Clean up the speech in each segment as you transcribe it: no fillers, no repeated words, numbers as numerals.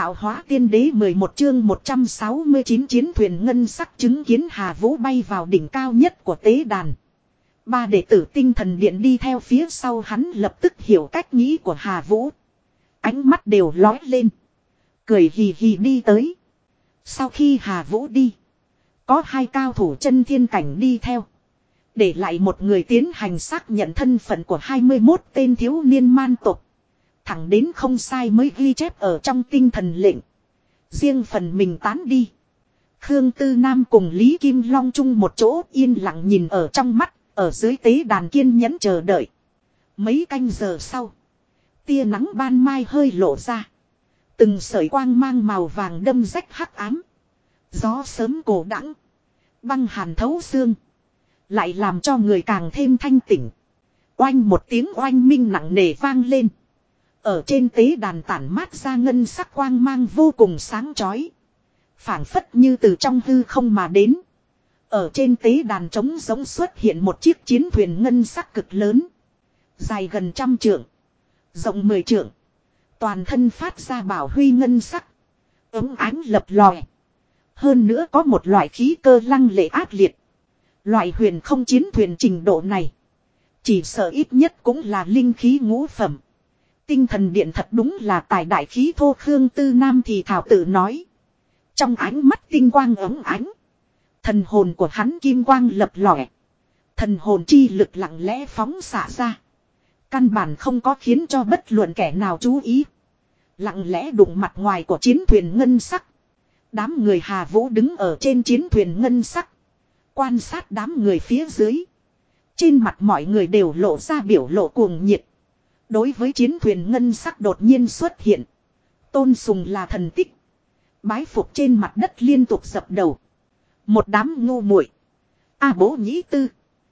Tạo hóa tiên đế 11 chương 169 chiến thuyền ngân sắc chứng kiến Hà Vũ bay vào đỉnh cao nhất của tế đàn. Ba đệ tử tinh thần điện đi theo phía sau hắn lập tức hiểu cách nghĩ của Hà Vũ. Ánh mắt đều lóe lên. Cười hì hì đi tới. Sau khi Hà Vũ đi. Có hai cao thủ chân thiên cảnh đi theo. Để lại một người tiến hành xác nhận thân phận của 21 tên thiếu niên man tộc. Thẳng đến không sai mới ghi chép ở trong tinh thần lệnh. Riêng phần mình tán đi. Khương Tư Nam cùng Lý Kim Long chung một chỗ yên lặng nhìn ở trong mắt. Ở dưới tế đàn kiên nhẫn chờ đợi. Mấy canh giờ sau. Tia nắng ban mai hơi lộ ra. Từng sợi quang mang màu vàng đâm rách hắc ám. Gió sớm cổ đãng. Băng hàn thấu xương. Lại làm cho người càng thêm thanh tỉnh. Oanh một tiếng oanh minh nặng nề vang lên. Ở trên tế đàn tản mát ra ngân sắc quang mang vô cùng sáng chói. Phảng phất như từ trong hư không mà đến. Ở trên tế đàn trống giống xuất hiện một chiếc chiến thuyền ngân sắc cực lớn. Dài gần 100 trượng. Rộng 10 trượng. Toàn thân phát ra bảo huy ngân sắc. Ống ánh lập lòe. Hơn nữa có một loại khí cơ lăng lệ ác liệt. Loại huyền không chiến thuyền trình độ này. Chỉ sợ ít nhất cũng là linh khí ngũ phẩm. Tinh thần điện thật đúng là tài đại khí thô. Khương Tư Nam thì thảo tự nói. Trong ánh mắt tinh quang ống ánh. Thần hồn của hắn kim quang lập lòe. Thần hồn chi lực lặng lẽ phóng xạ ra. Căn bản không có khiến cho bất luận kẻ nào chú ý. Lặng lẽ đụng mặt ngoài của chiến thuyền ngân sắc. Đám người Hà Vũ đứng ở trên chiến thuyền ngân sắc. Quan sát đám người phía dưới. Trên mặt mọi người đều lộ ra biểu lộ cuồng nhiệt. Đối với chiến thuyền ngân sắc đột nhiên xuất hiện. Tôn sùng là thần tích. Bái phục trên mặt đất liên tục dập đầu. Một đám ngu muội. Bố nhĩ tư.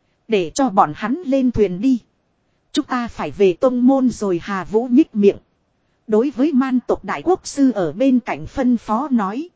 Để cho bọn hắn lên thuyền đi. Chúng ta phải về tông môn rồi. Hà Vũ nhích miệng. Đối với man tộc đại quốc sư ở bên cạnh phân phó nói.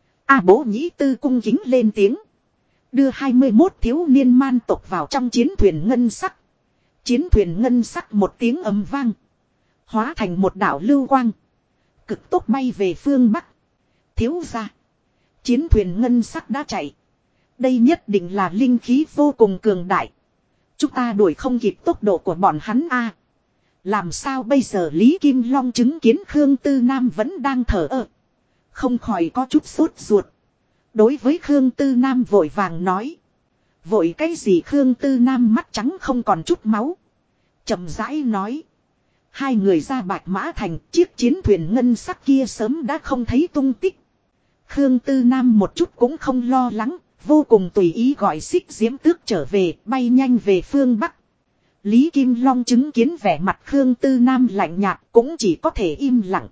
Bố nhĩ tư cung kính lên tiếng. Đưa 21 thiếu niên man tộc vào trong chiến thuyền ngân sắc. Chiến thuyền ngân sắc một tiếng ầm vang. Hóa thành một đạo lưu quang. Cực tốc bay về phương Bắc. Thiếu gia. Chiến thuyền ngân sắc đã chạy. Đây nhất định là linh khí vô cùng cường đại. Chúng ta đuổi không kịp tốc độ của bọn hắn a. Làm sao bây giờ? Lý Kim Long chứng kiến Khương Tư Nam vẫn đang thở ơ. Không khỏi có chút sốt ruột. Đối với Khương Tư Nam vội vàng nói. Vội cái gì? Khương Tư Nam mắt trắng không còn chút máu. Chậm rãi nói. Hai người ra Bạch Mã Thành, chiếc chiến thuyền ngân sắc kia sớm đã không thấy tung tích. Khương Tư Nam một chút cũng không lo lắng, vô cùng tùy ý gọi Xích Diễm Tước trở về, bay nhanh về phương Bắc. Lý Kim Long chứng kiến vẻ mặt Khương Tư Nam lạnh nhạt cũng chỉ có thể im lặng.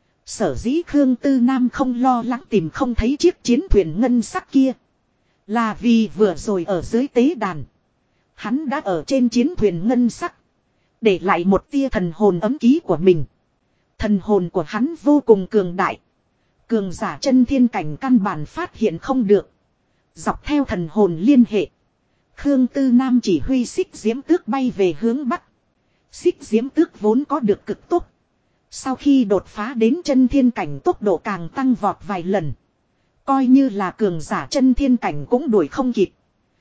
Sở dĩ Khương Tư Nam không lo lắng tìm không thấy chiếc chiến thuyền ngân sắc kia. Là vì vừa rồi ở dưới tế đàn. Hắn đã ở trên chiến thuyền ngân sắc. Để lại một tia thần hồn ấm ký của mình. Thần hồn của hắn vô cùng cường đại. Cường giả chân thiên cảnh căn bản phát hiện không được. Dọc theo thần hồn liên hệ. Khương Tư Nam chỉ huy Xích Diễm Tước bay về hướng Bắc. Xích Diễm Tước vốn có được cực tốc. Sau khi đột phá đến chân thiên cảnh tốc độ càng tăng vọt vài lần. Coi như là cường giả chân thiên cảnh cũng đuổi không kịp.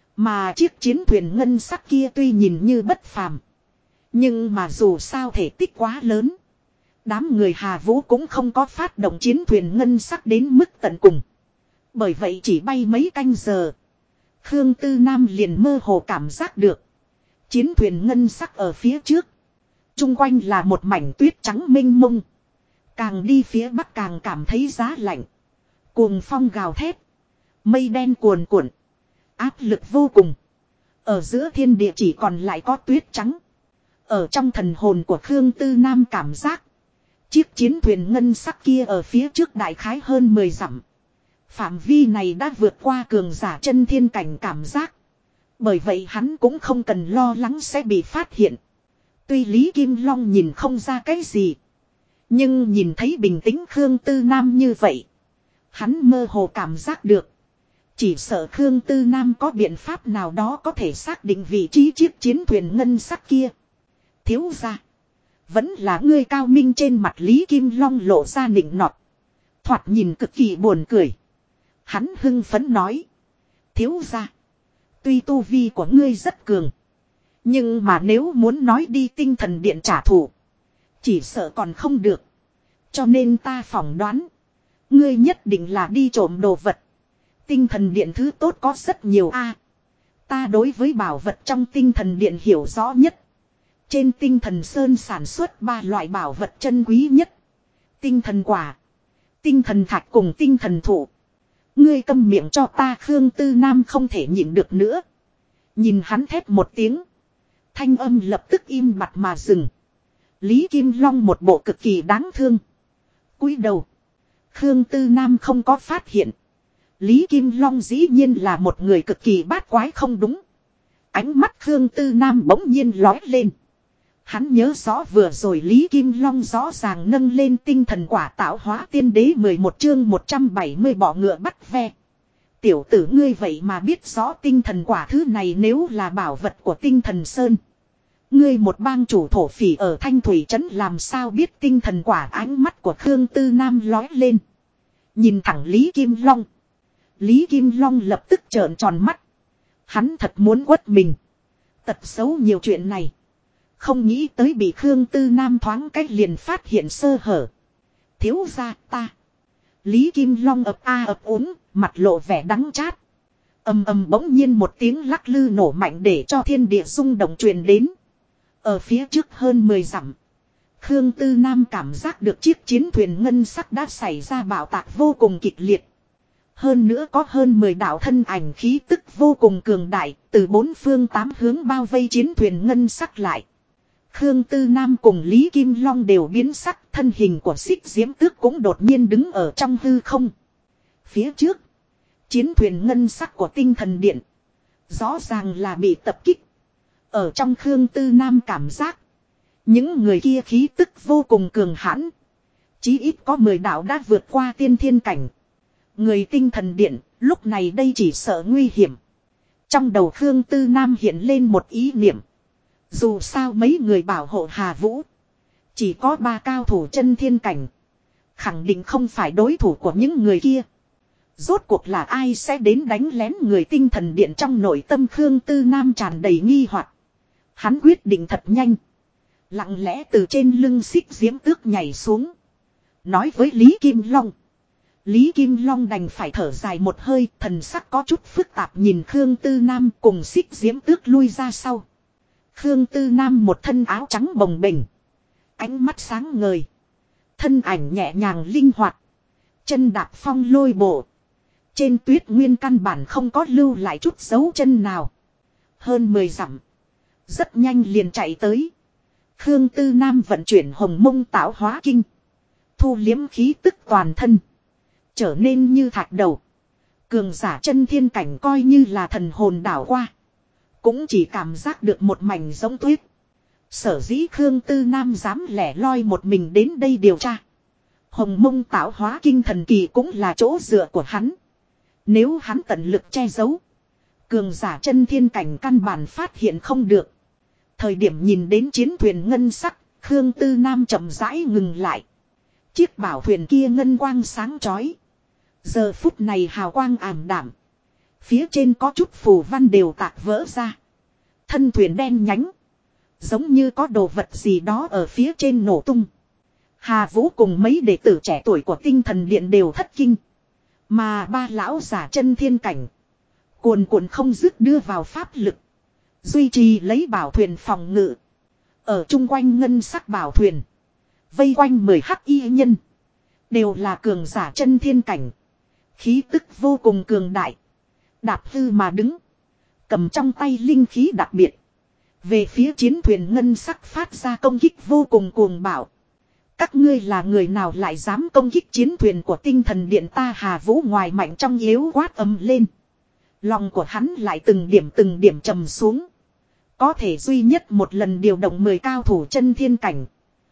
Mà chiếc chiến thuyền ngân sắc kia tuy nhìn như bất phàm. Nhưng mà dù sao thể tích quá lớn. Đám người Hà Vũ cũng không có phát động chiến thuyền ngân sắc đến mức tận cùng. Bởi vậy chỉ bay mấy canh giờ. Khương Tư Nam liền mơ hồ cảm giác được. Chiến thuyền ngân sắc ở phía trước. Trung quanh là một mảnh tuyết trắng mênh mông. Càng đi phía bắc càng cảm thấy giá lạnh. Cuồng phong gào thét. Mây đen cuồn cuộn. Áp lực vô cùng. Ở giữa thiên địa chỉ còn lại có tuyết trắng. Ở trong thần hồn của Khương Tư Nam cảm giác. Chiếc chiến thuyền ngân sắc kia ở phía trước đại khái hơn 10 dặm. Phạm vi này đã vượt qua cường giả chân thiên cảnh cảm giác. Bởi vậy hắn cũng không cần lo lắng sẽ bị phát hiện. Tuy Lý Kim Long nhìn không ra cái gì. Nhưng nhìn thấy bình tĩnh Khương Tư Nam như vậy. Hắn mơ hồ cảm giác được. Chỉ sợ Khương Tư Nam có biện pháp nào đó có thể xác định vị trí chiếc chiến thuyền ngân sắc kia. Thiếu gia. Vẫn là ngươi cao minh. Trên mặt Lý Kim Long lộ ra nịnh nọt. Thoạt nhìn cực kỳ buồn cười. Hắn hưng phấn nói. Thiếu gia. Tuy tu vi của ngươi rất cường. Nhưng mà nếu muốn nói đi tinh thần điện trả thù. Chỉ sợ còn không được. Cho nên ta phỏng đoán. Ngươi nhất định là đi trộm đồ vật. Tinh thần điện thứ tốt có rất nhiều a. Ta đối với bảo vật trong tinh thần điện hiểu rõ nhất. Trên tinh thần sơn sản xuất 3 loại bảo vật chân quý nhất. Tinh thần quả. Tinh thần thạch cùng tinh thần thụ. Ngươi câm miệng cho ta. Khương Tư Nam không thể nhịn được nữa. Nhìn hắn thét một tiếng. Thanh âm lập tức im bặt mà dừng. Lý Kim Long một bộ cực kỳ đáng thương. Cúi đầu. Khương Tư Nam không có phát hiện. Lý Kim Long dĩ nhiên là một người cực kỳ bát quái không đúng. Ánh mắt Khương Tư Nam bỗng nhiên lói lên. Hắn nhớ rõ vừa rồi Lý Kim Long rõ ràng nâng lên tinh thần quả tạo hóa tiên đế 11 chương 170 bỏ ngựa bắt ve. Tiểu tử ngươi vậy mà biết rõ tinh thần quả thứ này nếu là bảo vật của tinh thần sơn. Ngươi một bang chủ thổ phỉ ở Thanh Thủy Trấn làm sao biết tinh thần quả. Ánh mắt của Khương Tư Nam lói lên. Nhìn thẳng Lý Kim Long. Lý Kim Long lập tức trợn tròn mắt. Hắn thật muốn quất mình. Tật xấu nhiều chuyện này. Không nghĩ tới bị Khương Tư Nam thoáng cách liền phát hiện sơ hở. Thiếu gia ta. Lý Kim Long ập a ập úng, mặt lộ vẻ đắng chát. Ầm ầm bỗng nhiên một tiếng lắc lư nổ mạnh để cho thiên địa rung động truyền đến. Ở phía trước hơn 10 dặm. Khương Tư Nam cảm giác được chiếc chiến thuyền ngân sắc đã xảy ra bạo tạc vô cùng kịch liệt. Hơn nữa có hơn 10 đạo thân ảnh khí tức vô cùng cường đại, từ 4 phương 8 hướng bao vây chiến thuyền ngân sắc lại. Khương Tư Nam cùng Lý Kim Long đều biến sắc, thân hình của Xích Diễm Tước cũng đột nhiên đứng ở trong hư không. Phía trước, chiến thuyền ngân sắc của tinh thần điện, rõ ràng là bị tập kích. Ở trong Khương Tư Nam cảm giác, những người kia khí tức vô cùng cường hãn. Chí ít có 10 đạo đã vượt qua tiên thiên cảnh. Người tinh thần điện, lúc này đây chỉ sợ nguy hiểm. Trong đầu Khương Tư Nam hiện lên một ý niệm. Dù sao mấy người bảo hộ Hà Vũ. Chỉ có 3 cao thủ chân thiên cảnh. Khẳng định không phải đối thủ của những người kia. Rốt cuộc là ai sẽ đến đánh lén người tinh thần điện trong nội tâm Khương Tư Nam tràn đầy nghi hoặc. Hắn quyết định thật nhanh. Lặng lẽ từ trên lưng Xích Diễm Tước nhảy xuống. Nói với Lý Kim Long. Lý Kim Long đành phải thở dài một hơi, thần sắc có chút phức tạp nhìn Khương Tư Nam cùng Xích Diễm Tước lui ra sau. Khương Tư Nam một thân áo trắng bồng bềnh, ánh mắt sáng ngời, thân ảnh nhẹ nhàng linh hoạt, chân đạp phong lôi bộ. Trên tuyết nguyên căn bản không có lưu lại chút dấu chân nào. Hơn 10 dặm, rất nhanh liền chạy tới. Khương Tư Nam vận chuyển Hồng Mông Tạo Hóa Kinh, thu liếm khí tức toàn thân, trở nên như thạch đầu. Cường giả chân thiên cảnh coi như là thần hồn đảo qua, cũng chỉ cảm giác được một mảnh giống tuyết. Sở dĩ Khương Tư Nam dám lẻ loi một mình đến đây điều tra. Hồng Mông Tạo Hóa Kinh thần kỳ cũng là chỗ dựa của hắn. Nếu hắn tận lực che giấu, cường giả chân thiên cảnh căn bản phát hiện không được. Thời điểm nhìn đến chiến thuyền ngân sắc, Khương Tư Nam chậm rãi ngừng lại. Chiếc bảo thuyền kia ngân quang sáng chói. Giờ phút này hào quang ảm đạm. Phía trên có chút phù văn đều tạc vỡ ra. Thân thuyền đen nhánh. Giống như có đồ vật gì đó ở phía trên nổ tung. Hà Vũ cùng mấy đệ tử trẻ tuổi của tinh thần điện đều thất kinh. Mà 3 lão giả chân thiên cảnh, cuồn cuộn không dứt đưa vào pháp lực, duy trì lấy bảo thuyền phòng ngự. Ở chung quanh ngân sắc bảo thuyền, vây quanh 10 hắc y nhân, đều là cường giả chân thiên cảnh. Khí tức vô cùng cường đại. Đạp hư mà đứng, cầm trong tay linh khí đặc biệt, về phía chiến thuyền ngân sắc phát ra công kích vô cùng cuồng bạo. Các ngươi là người nào lại dám công kích chiến thuyền của tinh thần điện ta? Hà Vũ ngoài mạnh trong yếu quát ầm lên. Lòng của hắn lại từng điểm trầm xuống. Có thể duy nhất một lần điều động 10 cao thủ chân thiên cảnh.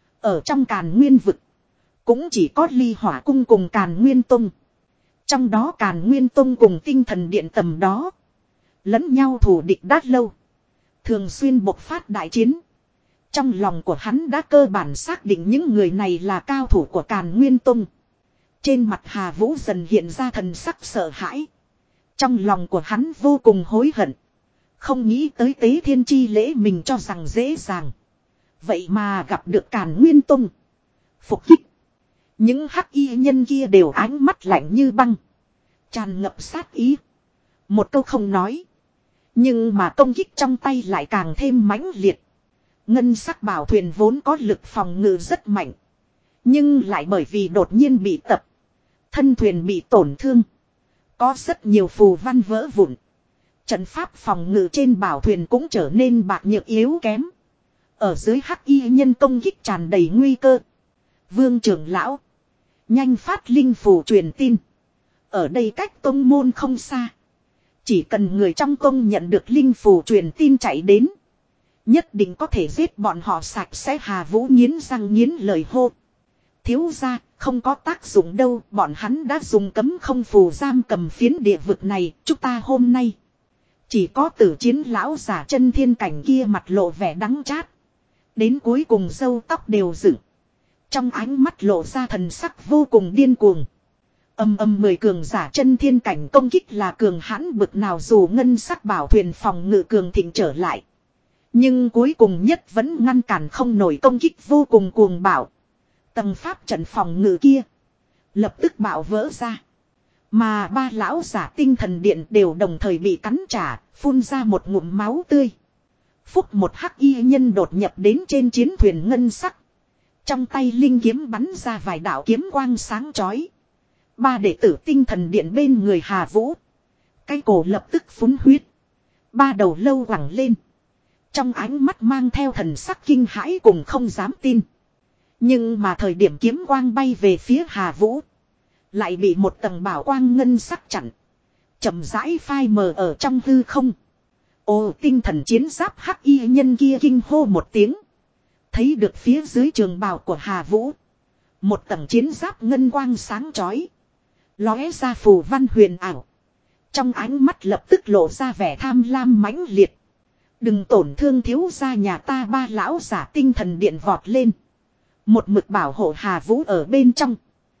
Ở trong Càn Nguyên vực, cũng chỉ có Ly Hỏa Cung cùng Càn Nguyên Tông. Trong đó Càn Nguyên Tông cùng tinh thần điện tầm đó, lẫn nhau thù địch đã lâu, thường xuyên bộc phát đại chiến. Trong lòng của hắn đã cơ bản xác định những người này là cao thủ của Càn Nguyên Tông. Trên mặt Hà Vũ dần hiện ra thần sắc sợ hãi. Trong lòng của hắn vô cùng hối hận. Không nghĩ tới tế thiên chi lễ mình cho rằng dễ dàng. Vậy mà gặp được Càn Nguyên Tông. Phục kích. Những hắc y nhân kia đều ánh mắt lạnh như băng. Tràn ngập sát ý. Một câu không nói. Nhưng mà công kích trong tay lại càng thêm mãnh liệt. Ngân sắc bảo thuyền vốn có lực phòng ngự rất mạnh. Nhưng lại bởi vì đột nhiên bị tập. Thân thuyền bị tổn thương. Có rất nhiều phù văn vỡ vụn. Trận pháp phòng ngự trên bảo thuyền cũng trở nên bạc nhược yếu kém. Ở dưới hắc y nhân công kích tràn đầy nguy cơ. Vương trưởng lão. Nhanh phát linh phù truyền tin. Ở đây cách tông môn không xa. Chỉ cần người trong tông nhận được linh phù truyền tin chạy đến. Nhất định có thể giết bọn họ sạch sẽ. Hà Vũ nghiến răng nghiến lời hô. Thiếu ra không có tác dụng đâu. Bọn hắn đã dùng cấm không phù giam cầm phiến địa vực này. Chúng ta hôm nay. Chỉ có tử chiến lão giả chân thiên cảnh kia mặt lộ vẻ đắng chát. Đến cuối cùng râu tóc đều dựng. Trong ánh mắt lộ ra thần sắc vô cùng điên cuồng. Âm 10 cường giả chân thiên cảnh công kích là cường hãn bực nào dù ngân sắc bảo thuyền phòng ngự cường thịnh trở lại. Nhưng cuối cùng nhất vẫn ngăn cản không nổi công kích vô cùng cuồng bạo. Tầng pháp trận phòng ngự kia. Lập tức bạo vỡ ra. Mà ba lão giả tinh thần điện đều đồng thời bị cắn trả, phun ra một ngụm máu tươi. Phúc một hắc y nhân đột nhập đến trên chiến thuyền ngân sắc. Trong tay linh kiếm bắn ra vài đạo kiếm quang sáng chói. Ba đệ tử tinh thần điện bên người Hà Vũ. Cái cổ lập tức phun huyết. Ba đầu lâu quẳng lên. Trong ánh mắt mang theo thần sắc kinh hãi cùng không dám tin. Nhưng mà thời điểm kiếm quang bay về phía Hà Vũ. Lại bị một tầng bảo quang ngân sắc chặn. Chậm rãi phai mờ ở trong hư không. Ồ, tinh thần chiến giáp hắc y nhân kia kinh hô một tiếng. Thấy được phía dưới trường bào của Hà Vũ. Một tầng chiến giáp ngân quang sáng chói. Lóe ra phù văn huyền ảo. Trong ánh mắt lập tức lộ ra vẻ tham lam mãnh liệt. Đừng tổn thương thiếu gia nhà ta. Ba lão giả tinh thần điện vọt lên. Một mực bảo hộ Hà Vũ ở bên trong.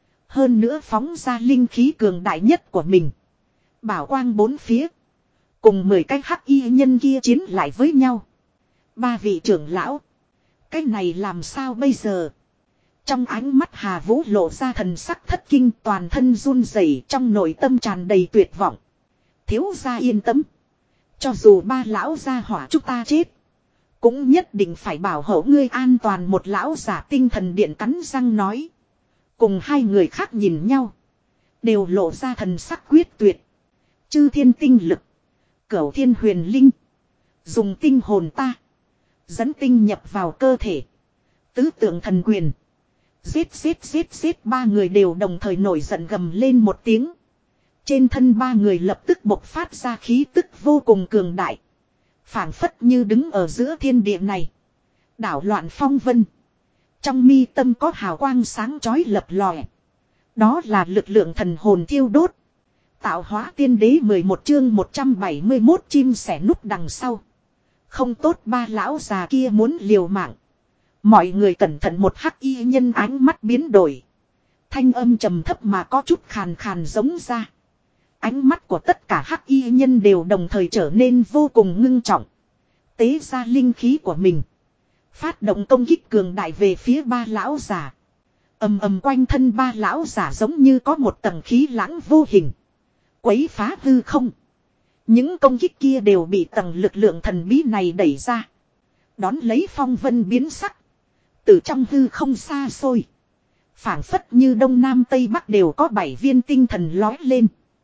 Hơn nữa phóng ra linh khí cường đại nhất của mình. Bảo quang bốn phía. Cùng 10 cái hắc y nhân kia chiến lại với nhau. Ba vị trưởng lão. Cái này làm sao bây giờ? Trong ánh mắt Hà Vũ lộ ra thần sắc thất kinh, toàn thân run rẩy, trong nội tâm tràn đầy tuyệt vọng. Thiếu gia yên tâm. Cho dù ba lão gia hỏa chúng ta chết. Cũng nhất định phải bảo hộ ngươi an toàn. Một lão giả tinh thần điện cắn răng nói. Cùng hai người khác nhìn nhau. Đều lộ ra thần sắc quyết tuyệt. Chư thiên tinh lực. Cửu thiên huyền linh. Dùng tinh hồn ta. Dẫn tinh nhập vào cơ thể. Tứ tượng thần quyền. Giết. Ba người đều đồng thời nổi giận gầm lên một tiếng. Trên thân ba người lập tức bộc phát ra khí tức vô cùng cường đại. Phảng phất như đứng ở giữa thiên địa này. Đảo loạn phong vân. Trong mi tâm có hào quang sáng chói lập lòe. Đó là lực lượng thần hồn thiêu đốt. Tạo hóa tiên đế 11 chương 171 chim sẻ núp đằng sau. Không tốt, ba lão già kia muốn liều mạng. Mọi người cẩn thận. Một hắc y nhân ánh mắt biến đổi. Thanh âm trầm thấp mà có chút khàn khàn giống ra. Ánh mắt của tất cả hắc y nhân đều đồng thời trở nên vô cùng ngưng trọng. Tế ra linh khí của mình. Phát động công kích cường đại về phía ba lão giả. Ầm quanh thân ba lão giả giống như có một tầng khí lãng vô hình. Quấy phá hư không. Những công kích kia đều bị tầng lực lượng thần bí này đẩy ra. Đón lấy phong vân biến sắc. Từ trong hư không xa xôi. Phảng phất như đông nam tây bắc đều có 7 viên tinh thần lói lên.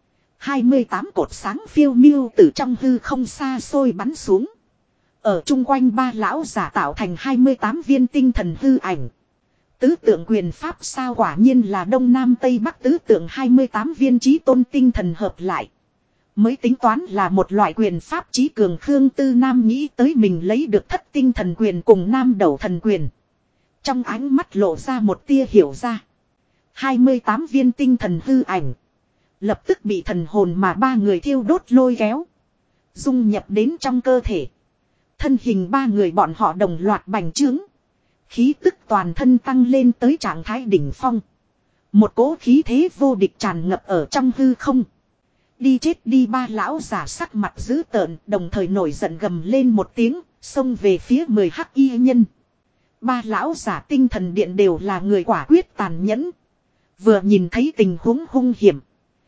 28 cột sáng phiêu miêu từ trong hư không xa xôi bắn xuống. Ở chung quanh ba lão giả tạo thành 28 viên tinh thần hư ảnh. Tứ tượng quyền pháp sao, quả nhiên là đông nam tây bắc tứ tượng 28 viên chí tôn tinh thần hợp lại. Mới tính toán là một loại quyền pháp chí cường. Khương Tư Nam nghĩ tới mình lấy được thất tinh thần quyền cùng nam đầu thần quyền. Trong ánh mắt lộ ra một tia hiểu ra. 28 viên tinh thần hư ảnh. Lập tức bị thần hồn mà ba người thiêu đốt lôi kéo. Dung nhập đến trong cơ thể. Thân hình ba người bọn họ đồng loạt bành trướng. Khí tức toàn thân tăng lên tới trạng thái đỉnh phong. Một cỗ khí thế vô địch tràn ngập ở trong hư không. Đi chết đi, ba lão giả sắc mặt dữ tợn, đồng thời nổi giận gầm lên một tiếng, xông về phía 10 hắc y nhân. Ba lão giả tinh thần điện đều là người quả quyết tàn nhẫn. Vừa nhìn thấy tình huống hung hiểm,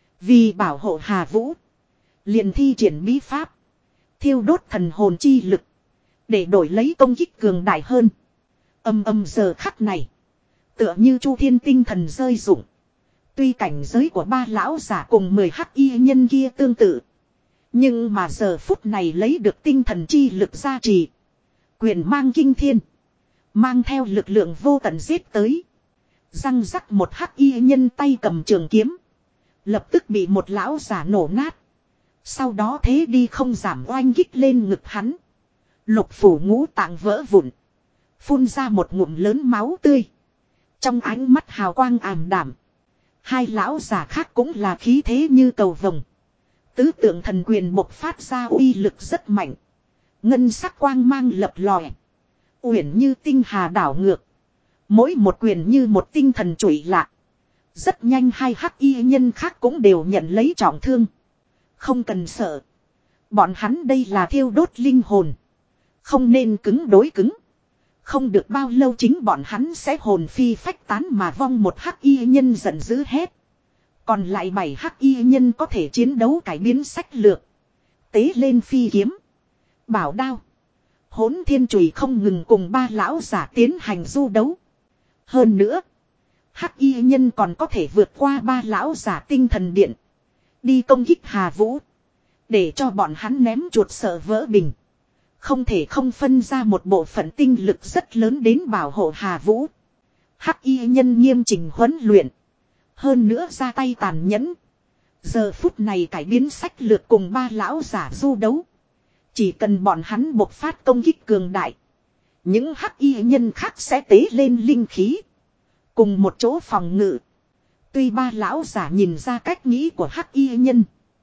vì bảo hộ Hà Vũ, liền thi triển bí pháp, thiêu đốt thần hồn chi lực, để đổi lấy công kích cường đại hơn. Âm âm giờ khắc này, tựa như Chu Thiên tinh thần rơi rụng. Tuy cảnh giới của ba lão giả cùng 10 hắc y nhân kia tương tự, nhưng mà giờ phút này lấy được tinh thần chi lực gia trì, quyền mang kinh thiên, mang theo lực lượng vô tận giết tới. Răng rắc, một hắc y nhân tay cầm trường kiếm, lập tức bị một lão giả nổ nát. Sau đó thế đi không giảm oanh kích lên ngực hắn. Lục phủ ngũ tạng vỡ vụn, phun ra một ngụm lớn máu tươi. Trong ánh mắt hào quang ảm đạm. Hai lão giả khác cũng là khí thế như cầu vồng. Tứ tượng thần quyền bộc phát ra uy lực rất mạnh. Ngân sắc quang mang lập lòe, uyển như tinh hà đảo ngược. Mỗi một quyền như một tinh thần chủy lạc. Rất nhanh hai hắc y nhân khác cũng đều nhận lấy trọng thương. Không cần sợ. Bọn hắn đây là thiêu đốt linh hồn. Không nên cứng đối cứng. Không được bao lâu chính bọn hắn sẽ hồn phi phách tán mà vong. Một hắc y nhân giận dữ hét. Còn lại 7 hắc y nhân có thể chiến đấu cải biến sách lược. Tế lên phi kiếm, bảo đao, Hỗn Thiên chùy không ngừng cùng ba lão giả tiến hành du đấu. Hơn nữa, hắc y nhân còn có thể vượt qua ba lão giả tinh thần điện, đi công kích Hà Vũ, để cho bọn hắn ném chuột sợ vỡ bình. Không thể không phân ra một bộ phận tinh lực rất lớn đến bảo hộ Hà Vũ. Hắc y nhân nghiêm chỉnh huấn luyện, hơn nữa ra tay tàn nhẫn. Giờ phút này cải biến sách lược cùng ba lão giả du đấu. Chỉ cần bọn hắn bộc phát công kích cường đại, những hắc y nhân khác sẽ tế lên linh khí, cùng một chỗ phòng ngự. Tuy ba lão giả nhìn ra cách nghĩ của hắc y nhân,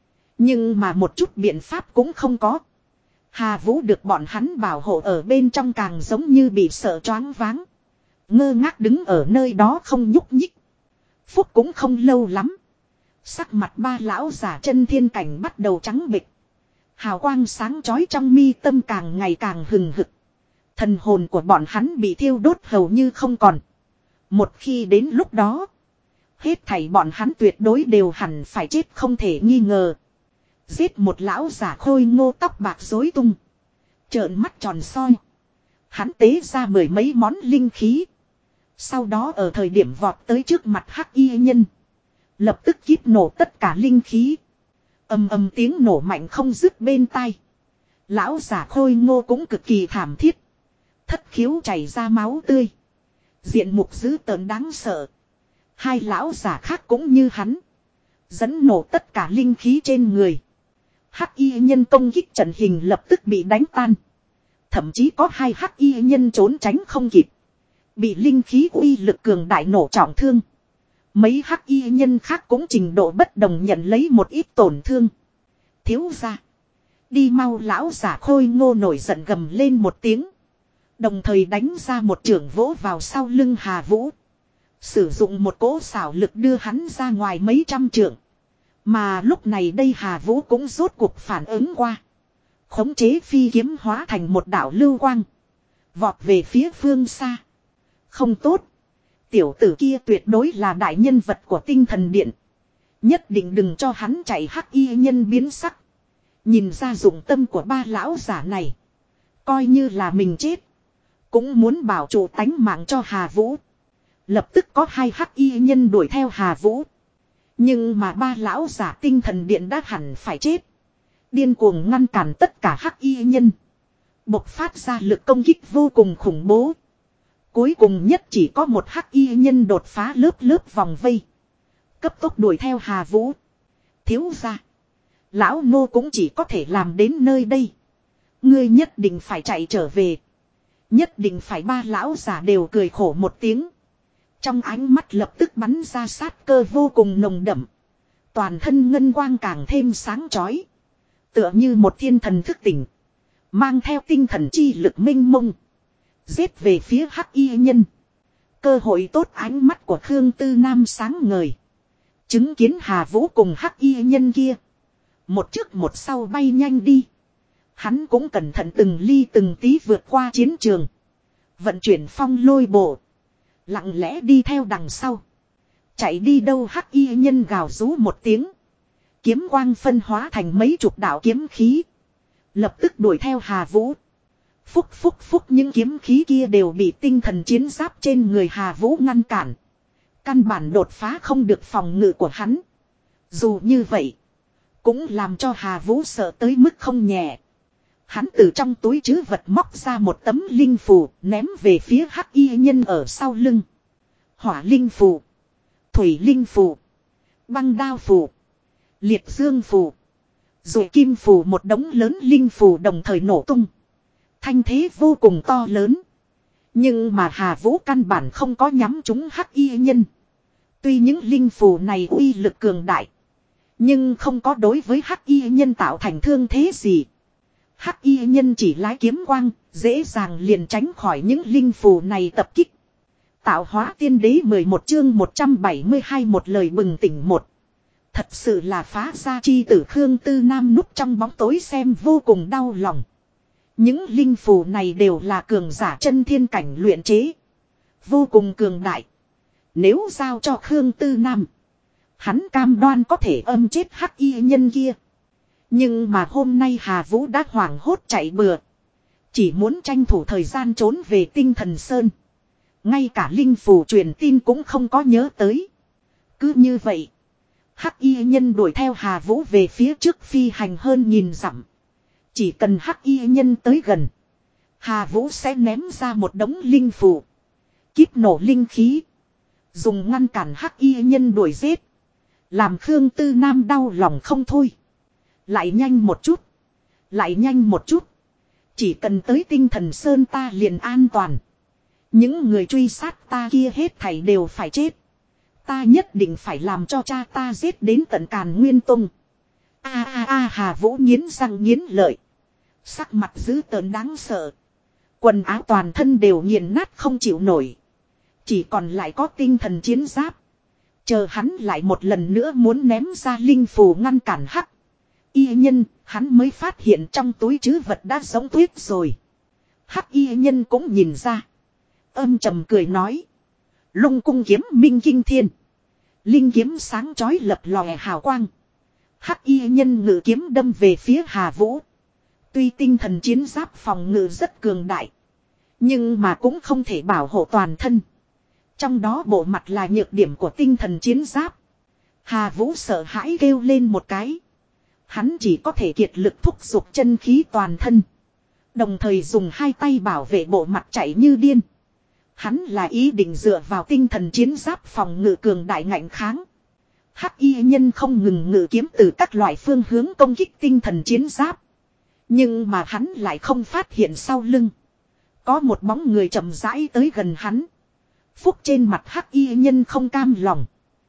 nhưng mà một chút biện pháp cũng không có. Hà Vũ được bọn hắn bảo hộ ở bên trong càng giống như bị sợ choáng váng, ngơ ngác đứng ở nơi đó không nhúc nhích. Phúc cũng không lâu lắm, sắc mặt ba lão giả chân thiên cảnh bắt đầu trắng bệch. Hào quang sáng chói trong mi tâm càng ngày càng hừng hực. Thần hồn của bọn hắn bị thiêu đốt hầu như không còn. Một khi đến lúc đó, hết thảy bọn hắn tuyệt đối đều hẳn phải chết không thể nghi ngờ. Giết một lão giả khôi ngô tóc bạc rối tung, trợn mắt tròn soi. Hắn tế ra 10 mấy món linh khí. Sau đó ở thời điểm vọt tới trước mặt hắc y nhân, lập tức kíp nổ tất cả linh khí. Ầm ầm tiếng nổ mạnh không dứt bên tai. Lão giả khôi ngô cũng cực kỳ thảm thiết, thất khiếu chảy ra máu tươi, diện mục dữ tợn đáng sợ. Hai lão giả khác cũng như hắn, dẫn nổ tất cả linh khí trên người. Hắc y nhân công kích trận hình lập tức bị đánh tan. Thậm chí có hai hắc y nhân trốn tránh không kịp, bị linh khí uy lực cường đại nổ trọng thương. Mấy hắc y nhân khác cũng trình độ bất đồng nhận lấy một ít tổn thương. Thiếu gia, đi mau! Lão giả khôi ngô nổi giận gầm lên một tiếng, đồng thời đánh ra một chưởng vỗ vào sau lưng Hà Vũ, sử dụng một cỗ xảo lực đưa hắn ra ngoài mấy trăm trượng. Mà lúc này đây Hà Vũ cũng rốt cuộc phản ứng qua, khống chế phi kiếm hóa thành một đạo lưu quang, vọt về phía phương xa. Không tốt, tiểu tử kia tuyệt đối là đại nhân vật của tinh thần điện, nhất định đừng cho hắn chạy. Hắc y nhân biến sắc, nhìn ra dụng tâm của ba lão giả này, coi như là mình chết cũng muốn bảo trụ tánh mạng cho Hà Vũ. Lập tức có hai hắc y nhân đuổi theo Hà Vũ, nhưng mà ba lão giả tinh thần điện đã hẳn phải chết, điên cuồng ngăn cản tất cả hắc y nhân, bộc phát ra lực công kích vô cùng khủng bố. Cuối cùng nhất chỉ có một hắc y nhân đột phá lớp vòng vây, cấp tốc đuổi theo Hà Vũ. Thiếu gia, lão nô cũng chỉ có thể làm đến nơi đây, ngươi nhất định phải chạy trở về, nhất định phải. Ba lão giả đều cười khổ một tiếng, trong ánh mắt lập tức bắn ra sát cơ vô cùng nồng đậm, toàn thân ngân quang càng thêm sáng chói, tựa như một thiên thần thức tỉnh, mang theo tinh thần chi lực mênh mông, giết về phía hắc y nhân. Cơ hội tốt, ánh mắt của Khương Tư Nam sáng ngời. Chứng kiến Hà Vũ cùng hắc y nhân kia. Một trước một sau bay nhanh đi. Hắn cũng cẩn thận từng ly từng tí vượt qua chiến trường. Vận chuyển phong lôi bộ. Lặng lẽ đi theo đằng sau. Chạy đi đâu, hắc y nhân gào rú một tiếng. Kiếm quang phân hóa thành mấy chục đạo kiếm khí. Lập tức đuổi theo Hà Vũ. Phúc phúc phúc, những kiếm khí kia đều bị tinh thần chiến giáp trên người Hà Vũ ngăn cản. Căn bản đột phá không được phòng ngự của hắn. Dù như vậy, cũng làm cho Hà Vũ sợ tới mức không nhẹ. Hắn từ trong túi trữ vật móc ra một tấm linh phù, ném về phía hắc y nhân ở sau lưng. Hỏa linh phù, thủy linh phù, băng đao phù, liệt dương phù, rồi kim phù, một đống lớn linh phù đồng thời nổ tung. Thanh thế vô cùng to lớn. Nhưng mà Hà Vũ căn bản không có nhắm trúng hắc y nhân. Tuy những linh phù này uy lực cường đại, nhưng không có đối với hắc y nhân tạo thành thương thế gì. Hắc y nhân chỉ lái kiếm quang, dễ dàng liền tránh khỏi những linh phù này tập kích. Tạo hóa tiên đế 11 chương 172, một lời bừng tỉnh một. Thật sự là phá gia chi tử. Khương Tư Nam núp trong bóng tối xem vô cùng đau lòng. Những linh phù này đều là cường giả chân thiên cảnh luyện chế. Vô cùng cường đại. Nếu giao cho Khương Tư Nam, hắn cam đoan có thể âm chết hắc y nhân kia. Nhưng mà hôm nay Hà Vũ đã hoảng hốt chạy bừa. Chỉ muốn tranh thủ thời gian trốn về Tinh Thần Sơn. Ngay cả linh phù truyền tin cũng không có nhớ tới. Cứ như vậy, hắc y nhân đuổi theo Hà Vũ về phía trước phi hành hơn 1000 dặm. Chỉ cần hắc y nhân tới gần, Hà Vũ sẽ ném ra một đống linh phù, kíp nổ linh khí, dùng ngăn cản hắc y nhân đuổi giết. Làm Khương Tư Nam đau lòng không thôi. Lại nhanh một chút, lại nhanh một chút. Chỉ cần tới Tinh Thần Sơn ta liền an toàn. Những người truy sát ta kia hết thảy đều phải chết. Ta nhất định phải làm cho cha ta giết đến tận Càn Nguyên Tông. Hà Vũ nghiến răng nghiến lợi. Sắc mặt dữ tợn đáng sợ. Quần áo toàn thân đều nghiền nát không chịu nổi. Chỉ còn lại có tinh thần chiến giáp. Chờ hắn lại một lần nữa muốn ném ra linh phù ngăn cản hắc y nhân, hắn mới phát hiện trong túi trữ vật đã giống tuyết rồi. Hắc y nhân cũng nhìn ra. Âm trầm cười nói. Lung cung kiếm minh kinh thiên. Linh kiếm sáng chói lập lòe hào quang. Hắc y nhân ngự kiếm đâm về phía Hà Vũ. Tuy tinh thần chiến giáp phòng ngự rất cường đại, nhưng mà cũng không thể bảo hộ toàn thân. Trong đó bộ mặt là nhược điểm của tinh thần chiến giáp. Hà Vũ sợ hãi kêu lên một cái. Hắn chỉ có thể kiệt lực thúc giục chân khí toàn thân, đồng thời dùng hai tay bảo vệ bộ mặt chạy như điên. Hắn là ý định dựa vào tinh thần chiến giáp phòng ngự cường đại ngạnh kháng. Hắc y nhân không ngừng ngự kiếm từ các loại phương hướng công kích tinh thần chiến giáp. Nhưng mà hắn lại không phát hiện sau lưng có một bóng người chậm rãi tới gần hắn. Phúc trên mặt hắc y nhân không cam lòng,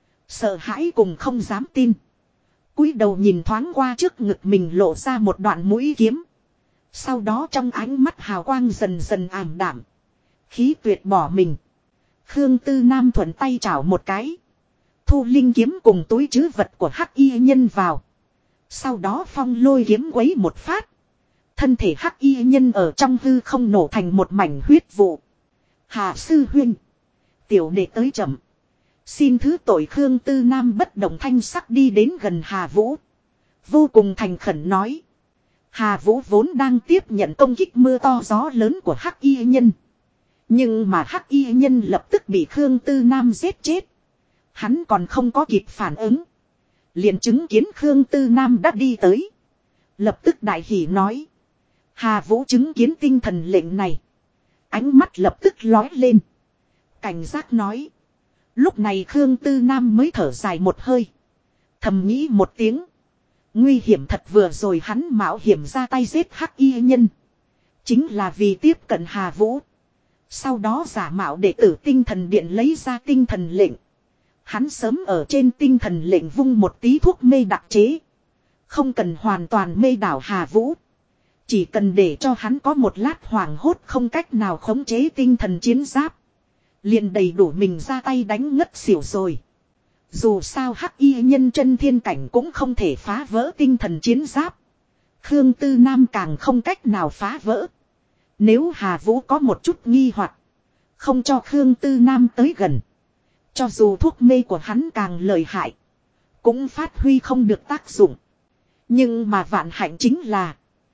sợ hãi cùng không dám tin. Cúi đầu nhìn thoáng qua trước ngực mình lộ ra một đoạn mũi kiếm. Sau đó trong ánh mắt hào quang dần dần ảm đạm, khí tuyệt bỏ mình. Khương Tư Nam thuận tay chảo một cái, thu linh kiếm cùng túi trữ vật của hắc y nhân vào. Sau đó phong lôi kiếm quấy một phát. Thân thể hắc y nhân ở trong hư không nổ thành một mảnh huyết vụ. Hà sư huynh, tiểu đệ tới chậm, xin thứ tội. Khương Tư Nam bất động thanh sắc đi đến gần Hà Vũ, vô cùng thành khẩn nói. Hà Vũ vốn đang tiếp nhận công kích mưa to gió lớn của hắc y nhân. Nhưng mà hắc y nhân lập tức bị Khương Tư Nam giết chết. Hắn còn không có kịp phản ứng, liền chứng kiến Khương Tư Nam đã đi tới. Lập tức đại hỉ nói. Hà Vũ chứng kiến tinh thần lệnh này, ánh mắt lập tức lói lên, cảnh giác nói. Lúc này Khương Tư Nam mới thở dài một hơi, thầm nghĩ một tiếng. Nguy hiểm thật, vừa rồi hắn mạo hiểm ra tay giết hắc y nhân, chính là vì tiếp cận Hà Vũ. Sau đó giả mạo đệ tử tinh thần điện lấy ra tinh thần lệnh. Hắn sớm ở trên tinh thần lệnh vung một tí thuốc mê đặc chế. Không cần hoàn toàn mê đảo Hà Vũ, chỉ cần để cho hắn có một lát hoảng hốt không cách nào khống chế tinh thần chiến giáp, liền đầy đủ mình ra tay đánh ngất xỉu rồi. Dù sao hắc y nhân chân thiên cảnh cũng không thể phá vỡ tinh thần chiến giáp. Khương Tư Nam càng không cách nào phá vỡ. Nếu Hà Vũ có một chút nghi hoặc, không cho Khương Tư Nam tới gần, cho dù thuốc mê của hắn càng lợi hại, cũng phát huy không được tác dụng. Nhưng mà vạn hạnh chính là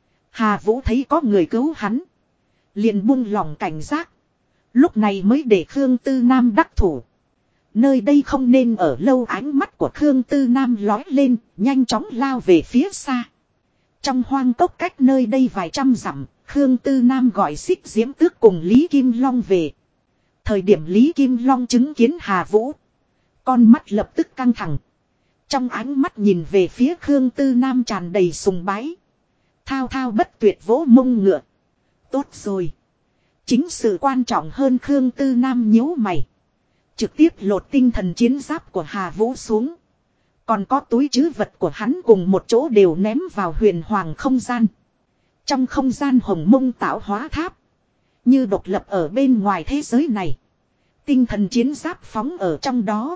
Hà Vũ thấy có người cứu hắn, liền buông lòng cảnh giác. Lúc này mới để Khương Tư Nam đắc thủ. Nơi đây không nên ở lâu, ánh mắt của Khương Tư Nam lói lên, nhanh chóng lao về phía xa. Trong hoang cốc cách nơi đây vài trăm dặm, Khương Tư Nam gọi Xích Diễm Tước cùng Lý Kim Long về. Thời điểm Lý Kim Long chứng kiến Hà Vũ, con mắt lập tức căng thẳng. Trong ánh mắt nhìn về phía Khương Tư Nam tràn đầy sùng bái. Thao thao bất tuyệt vỗ mông ngựa. Tốt rồi. Chính sự quan trọng hơn, Khương Tư Nam nhíu mày. Trực tiếp lột tinh thần chiến giáp của Hà Vũ xuống. Còn có túi trữ vật của hắn cùng một chỗ đều ném vào huyền hoàng không gian. Trong không gian hồng mông tạo hóa tháp, như độc lập ở bên ngoài thế giới này. Tinh thần chiến giáp phóng ở trong đó.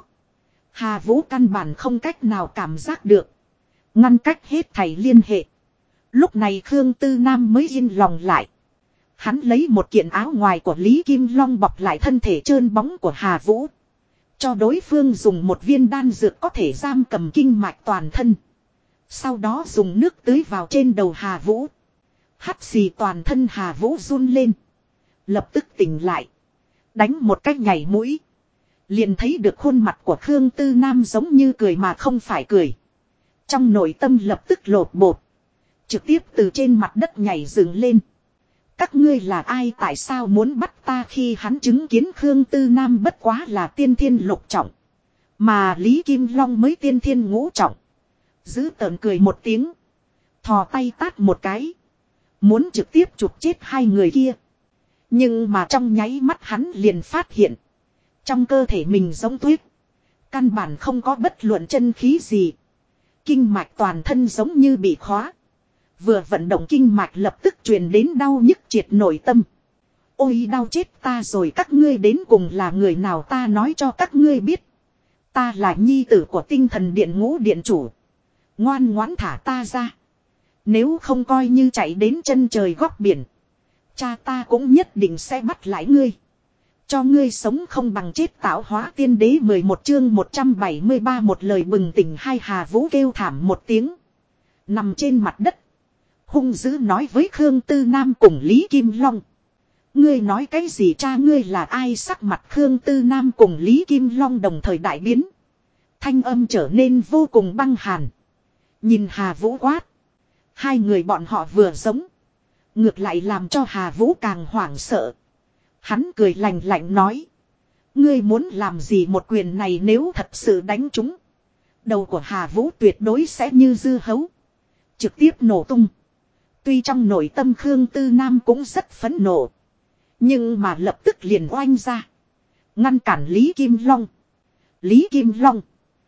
Hà Vũ căn bản không cách nào cảm giác được. Ngăn cách hết thảy liên hệ. Lúc này Khương Tư Nam mới yên lòng lại. Hắn lấy một kiện áo ngoài của Lý Kim Long bọc lại thân thể trơn bóng của Hà Vũ. Cho đối phương dùng một viên đan dược có thể giam cầm kinh mạch toàn thân. Sau đó dùng nước tưới vào trên đầu Hà Vũ. Hắt xì toàn thân Hà Vũ run lên. Lập tức tỉnh lại. Đánh một cái nhảy mũi. Liền thấy được khuôn mặt của Khương Tư Nam giống như cười mà không phải cười. Trong nội tâm lập tức lột bột. Trực tiếp từ trên mặt đất nhảy dựng lên. Các ngươi là ai, tại sao muốn bắt ta? Khi hắn chứng kiến Khương Tư Nam bất quá là tiên thiên lục trọng, mà Lý Kim Long mới tiên thiên ngũ trọng. Giữ tợn cười một tiếng. Thò tay tát một cái. Muốn trực tiếp chụp chết hai người kia. Nhưng mà trong nháy mắt hắn liền phát hiện. Trong cơ thể mình giống tuyết. Căn bản không có bất luận chân khí gì. Kinh mạch toàn thân giống như bị khóa. Vừa vận động kinh mạch lập tức truyền đến đau nhức triệt nội tâm. Ôi đau chết ta rồi, các ngươi đến cùng là người nào, ta nói cho các ngươi biết. Ta là nhi tử của tinh thần điện ngũ điện chủ. Ngoan ngoãn thả ta ra. Nếu không coi như chạy đến chân trời góc biển. Cha ta cũng nhất định sẽ bắt lại ngươi. Cho ngươi sống không bằng chết. Tạo hóa tiên đế 11 chương 173 một lời bừng tỉnh hai. Hà Vũ kêu thảm một tiếng. Nằm trên mặt đất. Hung dữ nói với Khương Tư Nam cùng Lý Kim Long. Ngươi nói cái gì, cha ngươi là ai? Sắc mặt Khương Tư Nam cùng Lý Kim Long đồng thời đại biến. Thanh âm trở nên vô cùng băng hàn. Nhìn Hà Vũ quát. Hai người bọn họ vừa giống. Ngược lại làm cho Hà Vũ càng hoảng sợ. Hắn cười lạnh lạnh nói. Ngươi muốn làm gì? Một quyền này nếu thật sự đánh trúng, đầu của Hà Vũ tuyệt đối sẽ như dưa hấu, trực tiếp nổ tung. Tuy trong nội tâm Khương Tư Nam cũng rất phẫn nộ, nhưng mà lập tức liền oanh ra. Ngăn cản Lý Kim Long. Lý Kim Long,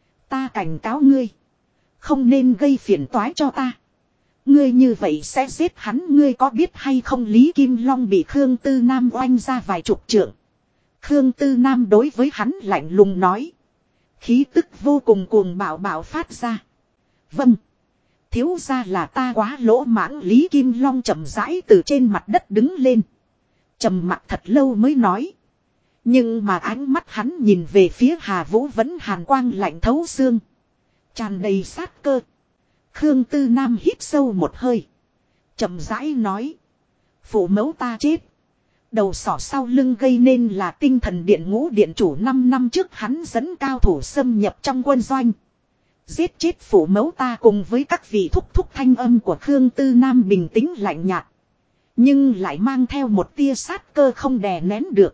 ta cảnh cáo ngươi. Không nên gây phiền toái cho ta. Ngươi như vậy sẽ giết hắn, ngươi có biết hay không? Lý Kim Long bị Khương Tư Nam oanh ra vài chục trượng. Khương Tư Nam đối với hắn lạnh lùng nói. Khí tức vô cùng cuồng bạo bạo phát ra. Vâng. Thiếu ra là ta quá lỗ mãng. Lý Kim Long chậm rãi từ trên mặt đất đứng lên. Trầm mặc thật lâu mới nói. Nhưng mà ánh mắt hắn nhìn về phía Hà Vũ vẫn hàn quang lạnh thấu xương, tràn đầy sát cơ. Khương Tư Nam hít sâu một hơi, chậm rãi nói. Phụ mẫu ta chết, đầu sỏ sau lưng gây nên là tinh thần điện ngũ điện chủ. 5 năm trước hắn dẫn cao thủ xâm nhập trong quân doanh, giết chết phụ mẫu ta cùng với các vị thúc thúc. Thanh âm của Khương Tư Nam bình tĩnh lạnh nhạt, nhưng lại mang theo một tia sát cơ không đè nén được.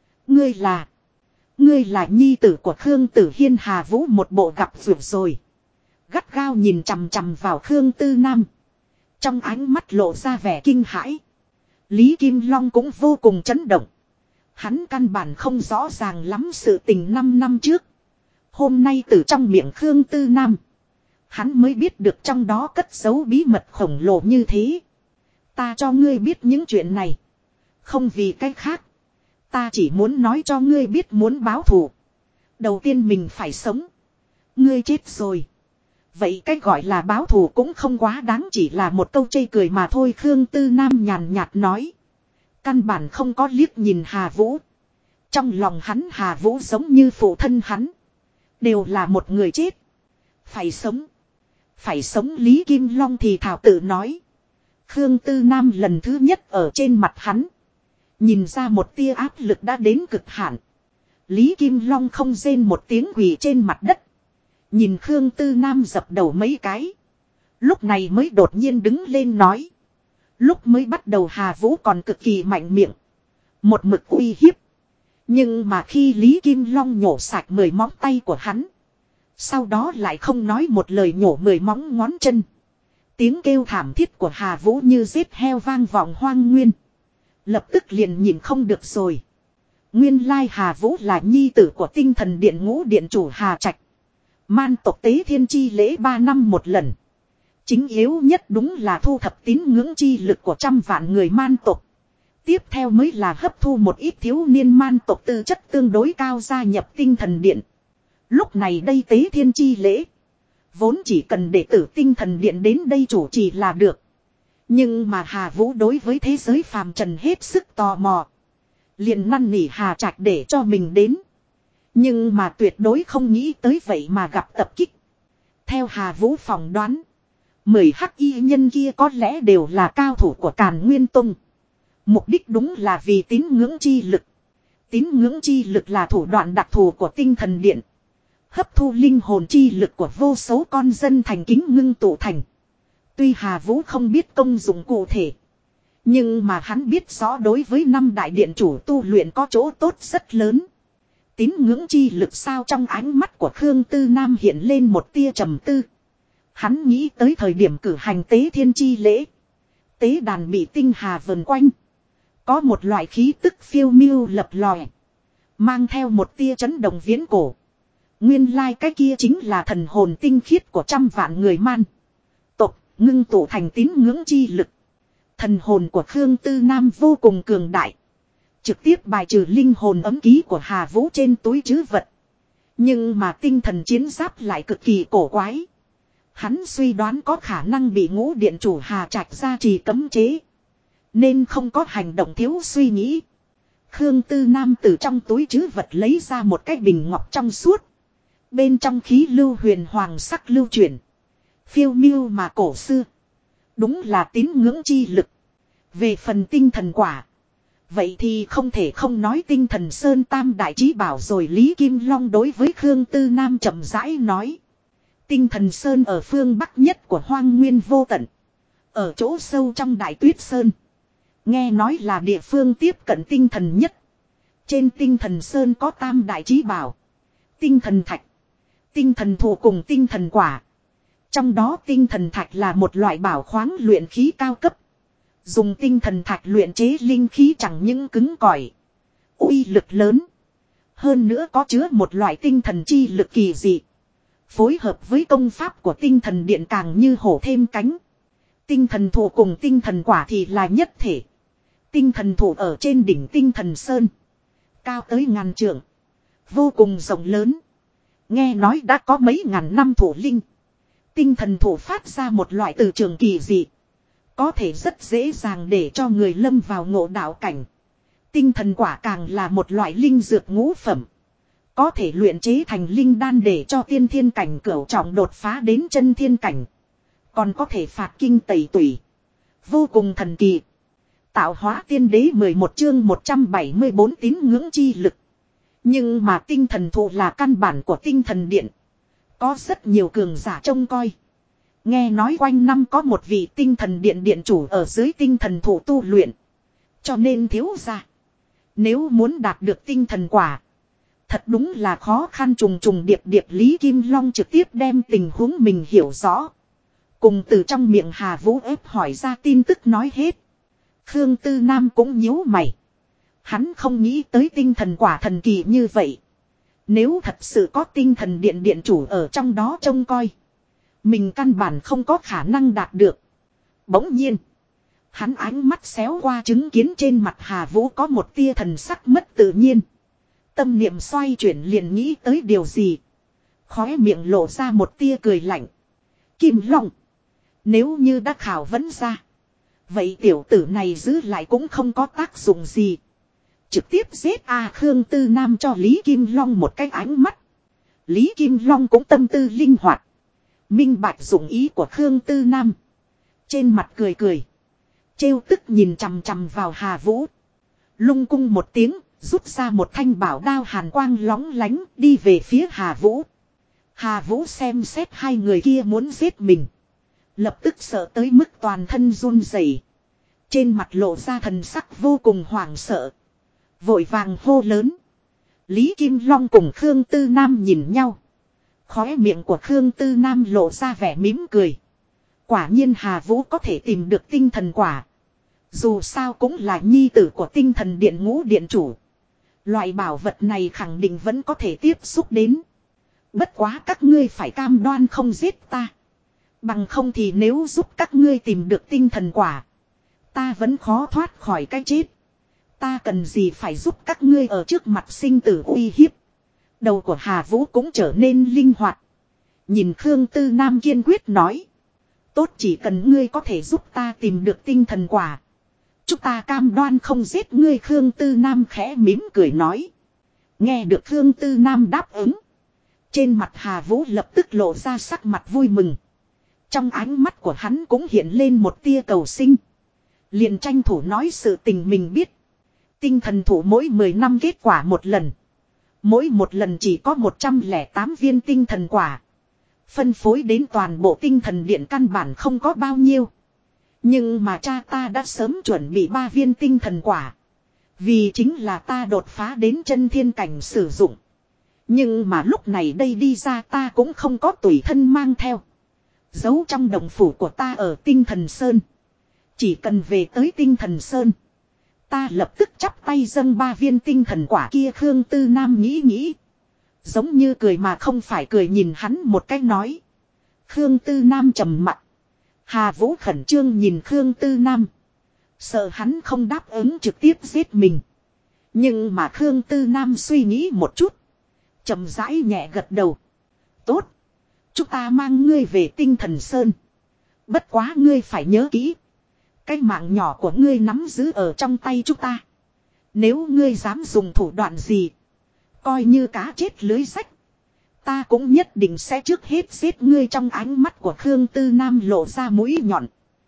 Ngươi là nhi tử của Khương Tử Hiên. Hà Vũ một bộ gặp vượt rồi, gắt gao nhìn chằm chằm vào Khương Tư Nam, trong ánh mắt lộ ra vẻ kinh hãi. Lý Kim Long cũng vô cùng chấn động. Hắn căn bản không rõ ràng lắm sự tình 5 năm trước. Hôm nay từ trong miệng Khương Tư Nam, hắn mới biết được trong đó cất giấu bí mật khổng lồ như thế. Ta cho ngươi biết những chuyện này không vì cái khác, Ta chỉ muốn nói cho ngươi biết muốn báo thù. Đầu tiên mình phải sống. Ngươi chết rồi. Vậy cách gọi là báo thù cũng không quá đáng, chỉ là một câu chê cười mà thôi. Khương Tư Nam nhàn nhạt nói. Căn bản không có liếc nhìn Hà Vũ. Trong lòng hắn Hà Vũ giống như phụ thân hắn. Đều là một người chết. Phải sống. Phải sống Lý Kim Long thì thảo tự nói. Khương Tư Nam lần thứ nhất ở trên mặt hắn. Nhìn ra một tia áp lực đã đến cực hạn. Lý Kim Long không rên một tiếng quỳ trên mặt đất. Nhìn Khương Tư Nam dập đầu mấy cái. Lúc này mới đột nhiên đứng lên nói. Lúc mới bắt đầu Hà Vũ còn cực kỳ mạnh miệng. Một mực uy hiếp. Nhưng mà khi Lý Kim Long nhổ sạch 10 móng tay của hắn. Sau đó lại không nói một lời nhổ 10 móng ngón chân. Tiếng kêu thảm thiết của Hà Vũ như giết heo vang vọng hoang nguyên. Lập tức liền nhìn không được rồi. Nguyên lai Hà Vũ là nhi tử của tinh thần điện ngũ điện chủ Hà Trạch. Man tộc tế thiên chi lễ 3 năm một lần. Chính yếu nhất đúng là thu thập tín ngưỡng chi lực của trăm vạn người man tộc. Tiếp theo mới là hấp thu một ít thiếu niên man tộc tư chất tương đối cao gia nhập tinh thần điện. Lúc này đây tế thiên chi lễ. Vốn chỉ cần đệ tử tinh thần điện đến đây chủ trì là được. Nhưng mà Hà Vũ đối với thế giới phàm trần hết sức tò mò. Liền năn nỉ Hà Trạch để cho mình đến. Nhưng mà tuyệt đối không nghĩ tới vậy mà gặp tập kích. Theo Hà Vũ phỏng đoán. 10 hắc y nhân kia có lẽ đều là cao thủ của Càn Nguyên Tông. Mục đích đúng là vì tín ngưỡng chi lực. Tín ngưỡng chi lực là thủ đoạn đặc thù của tinh thần điện. Hấp thu linh hồn chi lực của vô số con dân thành kính ngưng tụ thành. Tuy Hà Vũ không biết công dụng cụ thể. Nhưng mà hắn biết rõ đối với 5 đại điện chủ tu luyện có chỗ tốt rất lớn. Tín ngưỡng chi lực sao trong ánh mắt của Khương Tư Nam hiện lên một tia trầm tư. Hắn nghĩ tới thời điểm cử hành tế thiên chi lễ. Tế đàn bị tinh hà vần quanh. Có một loại khí tức phiêu miêu lập lòe. Mang theo một tia chấn động viễn cổ. Nguyên lai cái kia chính là thần hồn tinh khiết của trăm vạn người man tộc ngưng tụ thành tín ngưỡng chi lực. Thần hồn của Khương Tư Nam vô cùng cường đại. Trực tiếp bài trừ linh hồn ấm ký của Hà Vũ trên túi trữ vật. Nhưng mà tinh thần chiến giáp lại cực kỳ cổ quái. Hắn suy đoán có khả năng bị ngũ điện chủ Hà Trạch gia trì cấm chế. Nên không có hành động thiếu suy nghĩ. Khương Tư Nam từ trong túi trữ vật lấy ra một cái bình ngọc trong suốt. Bên trong khí lưu huyền hoàng sắc lưu chuyển. Phiêu miêu mà cổ xưa. Đúng là tín ngưỡng chi lực. Về phần tinh thần quả. Vậy thì không thể không nói tinh thần sơn tam đại chí bảo rồi. Lý Kim Long đối với Khương Tư Nam chậm rãi nói. Tinh thần sơn ở phương bắc nhất của hoang nguyên vô tận. Ở chỗ sâu trong đại tuyết sơn. Nghe nói là địa phương tiếp cận tinh thần nhất. Trên tinh thần sơn có tam đại chí bảo. Tinh thần thạch. Tinh thần thụ cùng tinh thần quả. Trong đó tinh thần thạch là một loại bảo khoáng luyện khí cao cấp. Dùng tinh thần thạch luyện chế linh khí chẳng những cứng cỏi, uy lực lớn. Hơn nữa có chứa một loại tinh thần chi lực kỳ dị. Phối hợp với công pháp của tinh thần điện càng như hổ thêm cánh. Tinh thần thụ cùng tinh thần quả thì là nhất thể. Tinh thần thụ ở trên đỉnh tinh thần sơn. Cao tới ngàn trượng. Vô cùng rộng lớn. Nghe nói đã có mấy ngàn năm thụ linh. Tinh thần thụ phát ra một loại từ trường kỳ dị. Có thể rất dễ dàng để cho người lâm vào ngộ đạo cảnh. Tinh thần quả càng là một loại linh dược ngũ phẩm. Có thể luyện chế thành linh đan để cho tiên thiên cảnh cửu trọng đột phá đến chân thiên cảnh. Còn có thể phạt kinh tẩy tủy. Vô cùng thần kỳ. Tạo hóa tiên đế 11 chương 174 tín ngưỡng chi lực. Nhưng mà tinh thần thụ là căn bản của tinh thần điện. Có rất nhiều cường giả trông coi. Nghe nói quanh năm có một vị tinh thần điện điện chủ ở dưới tinh thần thụ tu luyện. Cho nên thiếu ra. Nếu muốn đạt được tinh thần quả. Thật đúng là khó khăn trùng trùng điệp điệp. Lý Kim Long trực tiếp đem tình huống mình hiểu rõ. Cùng từ trong miệng Hà Vũ ép hỏi ra tin tức nói hết. Khương Tư Nam cũng nhíu mày. Hắn không nghĩ tới tinh thần quả thần kỳ như vậy. Nếu thật sự có tinh thần điện điện chủ ở trong đó trông coi. Mình căn bản không có khả năng đạt được. Bỗng nhiên. Hắn ánh mắt xéo qua chứng kiến trên mặt Hà Vũ có một tia thần sắc mất tự nhiên. Tâm niệm xoay chuyển liền nghĩ tới điều gì. Khóe miệng lộ ra một tia cười lạnh. Kim Long. Nếu như đã khảo vấn ra. Vậy tiểu tử này giữ lại cũng không có tác dụng gì. Trực tiếp giết Khương Tư Nam cho Lý Kim Long một cái ánh mắt. Lý Kim Long cũng tâm tư linh hoạt. Minh bạch dụng ý của Khương Tư Nam. Trên mặt cười cười. Trêu tức nhìn chằm chằm vào Hà Vũ. Lung cung một tiếng, rút ra một thanh bảo đao hàn quang lóng lánh đi về phía Hà Vũ. Hà Vũ xem xét hai người kia muốn giết mình. Lập tức sợ tới mức toàn thân run rẩy, trên mặt lộ ra thần sắc vô cùng hoảng sợ. Vội vàng hô lớn. Lý Kim Long cùng Khương Tư Nam nhìn nhau. Khóe miệng của Khương Tư Nam lộ ra vẻ mỉm cười. Quả nhiên Hà Vũ có thể tìm được tinh thần quả. Dù sao cũng là nhi tử của tinh thần điện ngũ điện chủ. Loại bảo vật này khẳng định vẫn có thể tiếp xúc đến. Bất quá các ngươi phải cam đoan không giết ta. Bằng không thì nếu giúp các ngươi tìm được tinh thần quả, ta vẫn khó thoát khỏi cái chết. Ta cần gì phải giúp các ngươi ở trước mặt sinh tử uy hiếp. Đầu của Hà Vũ cũng trở nên linh hoạt. Nhìn Khương Tư Nam kiên quyết nói. Tốt, chỉ cần ngươi có thể giúp ta tìm được tinh thần quả, chúng ta cam đoan không giết ngươi. Khương Tư Nam khẽ mỉm cười nói. Nghe được Khương Tư Nam đáp ứng, trên mặt Hà Vũ lập tức lộ ra sắc mặt vui mừng. Trong ánh mắt của hắn cũng hiện lên một tia cầu sinh. Liền tranh thủ nói sự tình mình biết. Tinh thần thủ mỗi 10 năm kết quả một lần. Mỗi một lần chỉ có 108 viên tinh thần quả. Phân phối đến toàn bộ tinh thần điện căn bản không có bao nhiêu. Nhưng mà cha ta đã sớm chuẩn bị 3 viên tinh thần quả. Vì chính là ta đột phá đến chân thiên cảnh sử dụng. Nhưng mà lúc này đây đi ra ta cũng không có tùy thân mang theo. Giấu trong đồng phủ của ta ở tinh thần sơn. Chỉ cần về tới tinh thần sơn, ta lập tức chắp tay dâng 3 viên tinh thần quả kia. Khương Tư Nam nghĩ. Giống như cười mà không phải cười nhìn hắn một cái nói. Khương Tư Nam trầm mặt. Hà Vũ khẩn trương nhìn Khương Tư Nam. Sợ hắn không đáp ứng trực tiếp giết mình. Nhưng mà Khương Tư Nam suy nghĩ một chút. Chậm rãi nhẹ gật đầu. Tốt. Chúng ta mang ngươi về tinh thần sơn. Bất quá ngươi phải nhớ kỹ. Cái mạng nhỏ của ngươi nắm giữ ở trong tay chúng ta. Nếu ngươi dám dùng thủ đoạn gì, coi như cá chết lưới rách, ta cũng nhất định sẽ trước hết giết ngươi. Trong ánh mắt của Khương Tư Nam lộ ra mũi nhọn.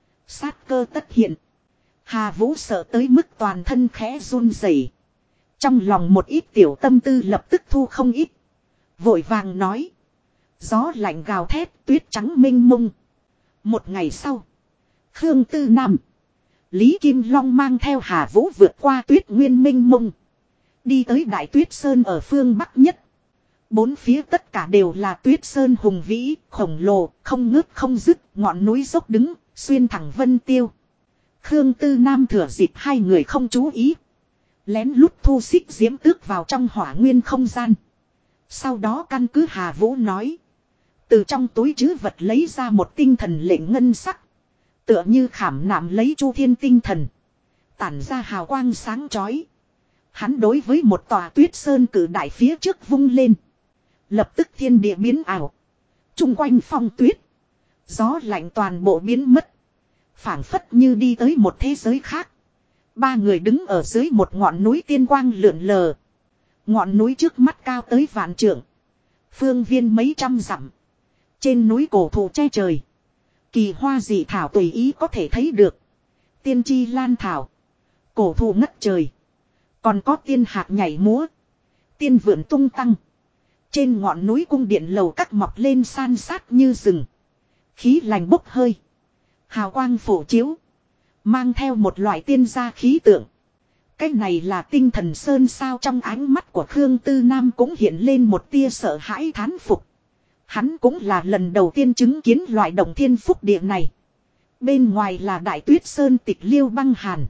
Sát cơ tất hiện. Hà Vũ sợ tới mức toàn thân khẽ run rẩy. Trong lòng một ít tiểu tâm tư lập tức thu không ít. Vội vàng nói. Gió lạnh gào thét, tuyết trắng mênh mông. Một ngày sau, Khương Tư Nam, Lý Kim Long mang theo Hà Vũ vượt qua tuyết nguyên mênh mông. Đi tới Đại Tuyết Sơn ở phương Bắc nhất. Bốn phía tất cả đều là tuyết sơn hùng vĩ, khổng lồ, không ngớt không dứt, ngọn núi dốc đứng, xuyên thẳng vân tiêu. Khương Tư Nam thừa dịp hai người không chú ý, lén lút thu xích diễm tước vào trong hỏa nguyên không gian. Sau đó căn cứ Hà Vũ nói, từ trong túi trữ vật lấy ra một tinh thần lệnh ngân sắc. Tựa như khảm nạm lấy chu thiên tinh thần, tản ra hào quang sáng chói. Hắn đối với một tòa tuyết sơn cử đại phía trước vung lên. Lập tức thiên địa biến ảo. Trung quanh phong tuyết, gió lạnh toàn bộ biến mất. Phảng phất như đi tới một thế giới khác. Ba người đứng ở dưới một ngọn núi tiên quang lượn lờ. Ngọn núi trước mắt cao tới vạn trượng, phương viên mấy trăm dặm. Trên núi cổ thụ che trời, kỳ hoa dị thảo tùy ý có thể thấy được. Tiên chi lan thảo, cổ thụ ngất trời. Còn có tiên hạc nhảy múa, tiên vượn tung tăng. Trên ngọn núi cung điện lầu các mọc lên san sát như rừng. Khí lành bốc hơi, hào quang phổ chiếu, mang theo một loại tiên gia khí tượng. Cái này là tinh thần sơn sao? Trong ánh mắt của Khương Tư Nam cũng hiện lên một tia sợ hãi thán phục. Hắn cũng là lần đầu tiên chứng kiến loại động thiên phúc địa này. Bên ngoài là Đại Tuyết Sơn tịch liêu băng hàn,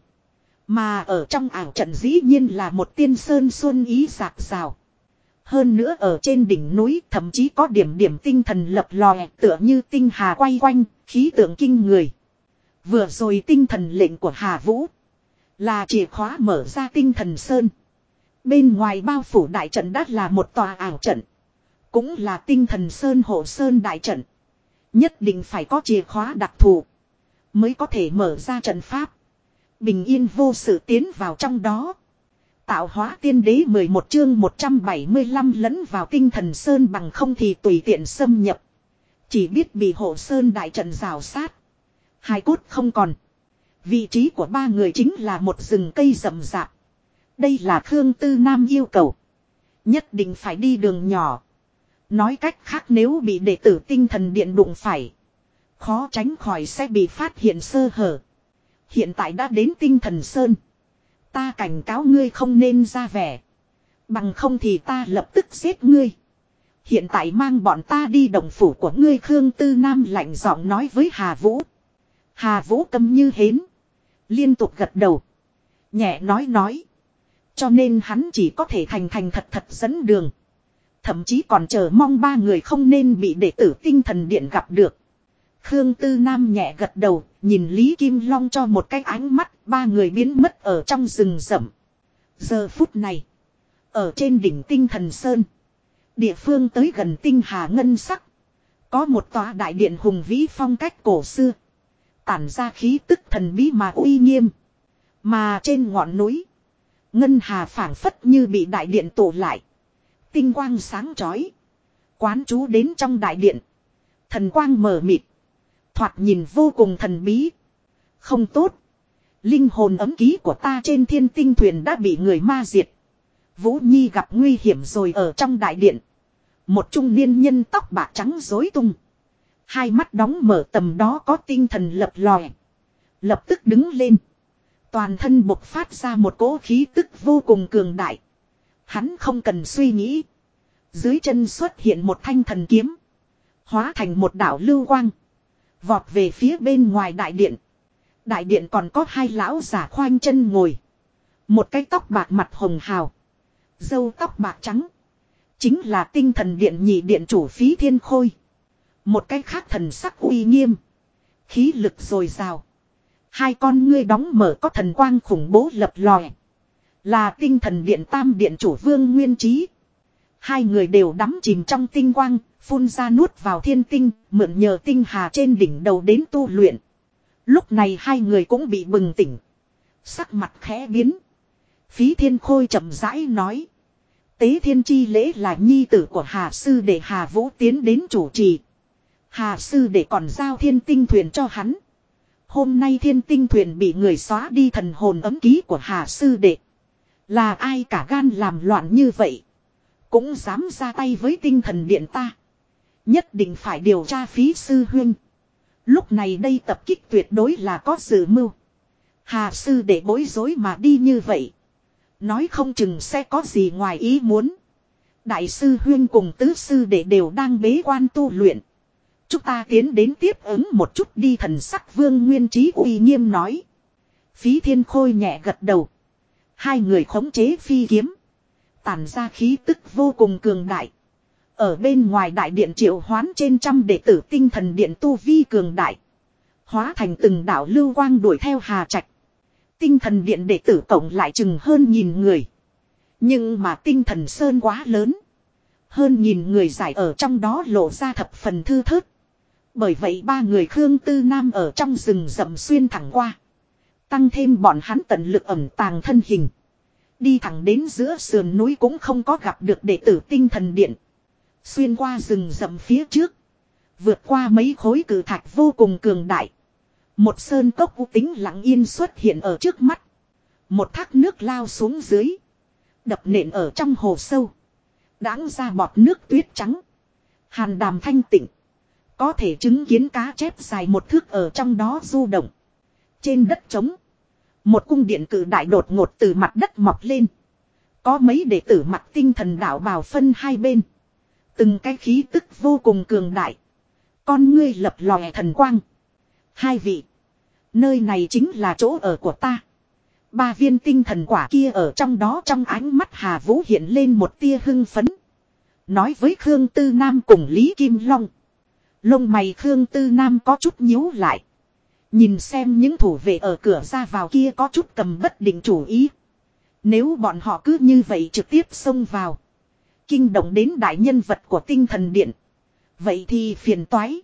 mà ở trong ảo trận dĩ nhiên là một tiên sơn xuân ý rạc rào. Hơn nữa ở trên đỉnh núi thậm chí có điểm điểm tinh thần lập lòe, tựa như tinh hà quay quanh, khí tượng kinh người. Vừa rồi tinh thần lệnh của Hà Vũ. Là chìa khóa mở ra tinh thần sơn. Bên ngoài bao phủ đại trận đã là một tòa ảo trận. Cũng là tinh thần sơn hộ sơn đại trận. Nhất định phải có chìa khóa đặc thù. Mới có thể mở ra trận pháp. Bình yên vô sự tiến vào trong đó. Tạo hóa tiên đế 11 chương 175 lẫn vào tinh thần sơn bằng không thì tùy tiện xâm nhập. Chỉ biết bị hộ sơn đại trận rào sát. Hai cốt không còn. Vị trí của ba người chính là một rừng cây rậm rạp. Đây là Khương Tư Nam yêu cầu. Nhất định phải đi đường nhỏ. Nói cách khác nếu bị đệ tử tinh thần điện đụng phải. Khó tránh khỏi sẽ bị phát hiện sơ hở. Hiện tại đã đến tinh thần sơn. Ta cảnh cáo ngươi không nên ra vẻ. Bằng không thì ta lập tức giết ngươi. Hiện tại mang bọn ta đi động phủ của ngươi. Khương Tư Nam lạnh giọng nói với Hà Vũ. Hà Vũ câm như hến. Liên tục gật đầu. Nhẹ nói. Cho nên hắn chỉ có thể thành thật dẫn đường. Thậm chí còn chờ mong ba người không nên bị đệ tử tinh thần điện gặp được. Khương Tư Nam nhẹ gật đầu, nhìn Lý Kim Long cho một cái ánh mắt, ba người biến mất ở trong rừng rậm. Giờ phút này, ở trên đỉnh tinh thần sơn, địa phương tới gần tinh hà ngân sắc, có một tòa đại điện hùng vĩ phong cách cổ xưa, tản ra khí tức thần bí mà uy nghiêm. Mà trên ngọn núi, ngân hà phảng phất như bị đại điện tụ lại. Tinh quang sáng chói. Quán chú đến trong đại điện. Thần quang mờ mịt. Thoạt nhìn vô cùng thần bí. Không tốt. Linh hồn ấm ký của ta trên thiên tinh thuyền đã bị người ma diệt. Vũ Nhi gặp nguy hiểm rồi. Ở trong đại điện. Một trung niên nhân tóc bạc trắng rối tung. Hai mắt đóng mở, tầm đó có tinh thần lập lòe. Lập tức đứng lên. Toàn thân bộc phát ra một cỗ khí tức vô cùng cường đại. Hắn không cần suy nghĩ. Dưới chân xuất hiện một thanh thần kiếm. Hóa thành một đạo lưu quang. Vọt về phía bên ngoài đại điện. Đại điện còn có hai lão giả khoanh chân ngồi. Một cái tóc bạc mặt hồng hào. Râu tóc bạc trắng. Chính là tinh thần điện nhị điện chủ Phí Thiên Khôi. Một cái khác thần sắc uy nghiêm. Khí lực dồi dào. Hai con ngươi đóng mở có thần quang khủng bố lập lòe. Là tinh thần điện tam điện chủ Vương Nguyên Trí. Hai người đều đắm chìm trong tinh quang, phun ra nuốt vào thiên tinh, mượn nhờ tinh hà trên đỉnh đầu đến tu luyện. Lúc này hai người cũng bị bừng tỉnh. Sắc mặt khẽ biến. Phí Thiên Khôi chậm rãi nói. Tế thiên chi lễ là nhi tử của Hà Sư để Hà Vũ tiến đến chủ trì. Hà Sư để còn giao thiên tinh thuyền cho hắn. Hôm nay thiên tinh thuyền bị người xóa đi thần hồn ấm ký của Hà Sư đệ. Là ai cả gan làm loạn như vậy. Cũng dám ra tay với tinh thần điện ta. Nhất định phải điều tra Phí sư huynh. Lúc này đây tập kích tuyệt đối là có dự mưu. Hà Sư đệ bối rối mà đi như vậy. Nói không chừng sẽ có gì ngoài ý muốn. Đại sư huynh cùng tứ sư đệ đều đang bế quan tu luyện. Chúng ta tiến đến tiếp ứng một chút đi. Thần sắc Vương Nguyên Trí uy nghiêm nói. Phí Thiên Khôi nhẹ gật đầu. Hai người khống chế phi kiếm. Tản ra khí tức vô cùng cường đại. Ở bên ngoài đại điện triệu hoán trên trăm đệ tử tinh thần điện tu vi cường đại. Hóa thành từng đạo lưu quang đuổi theo Hà Trạch. Tinh thần điện đệ tử cộng lại chừng hơn 1000 người. Nhưng mà tinh thần sơn quá lớn. Hơn 1000 người giải ở trong đó lộ ra thập phần thư thớt. Bởi vậy ba người Khương Tư Nam ở trong rừng rậm xuyên thẳng qua. Tăng thêm bọn hắn tận lực ẩn tàng thân hình. Đi thẳng đến giữa sườn núi cũng không có gặp được đệ tử tinh thần điện. Xuyên qua rừng rậm phía trước. Vượt qua mấy khối cử thạch vô cùng cường đại. Một sơn cốc u tính lặng yên xuất hiện ở trước mắt. Một thác nước lao xuống dưới. Đập nện ở trong hồ sâu. Đãng ra bọt nước tuyết trắng. Hàn đàm thanh tịnh. Có thể chứng kiến cá chép dài một thước ở trong đó du động. Trên đất trống. Một cung điện cử đại đột ngột từ mặt đất mọc lên. Có mấy đệ tử mặc tinh thần đạo bào phân hai bên. Từng cái khí tức vô cùng cường đại. Con ngươi lập lòe thần quang. Hai vị. Nơi này chính là chỗ ở của ta. Ba viên tinh thần quả kia ở trong đó, trong ánh mắt Hà Vũ hiện lên một tia hưng phấn. Nói với Khương Tư Nam cùng Lý Kim Long. Lông mày Khương Tư Nam có chút nhíu lại. Nhìn xem những thủ vệ ở cửa ra vào kia có chút cầm bất định chủ ý. Nếu bọn họ cứ như vậy trực tiếp xông vào. Kinh động đến đại nhân vật của tinh thần điện. Vậy thì phiền toái.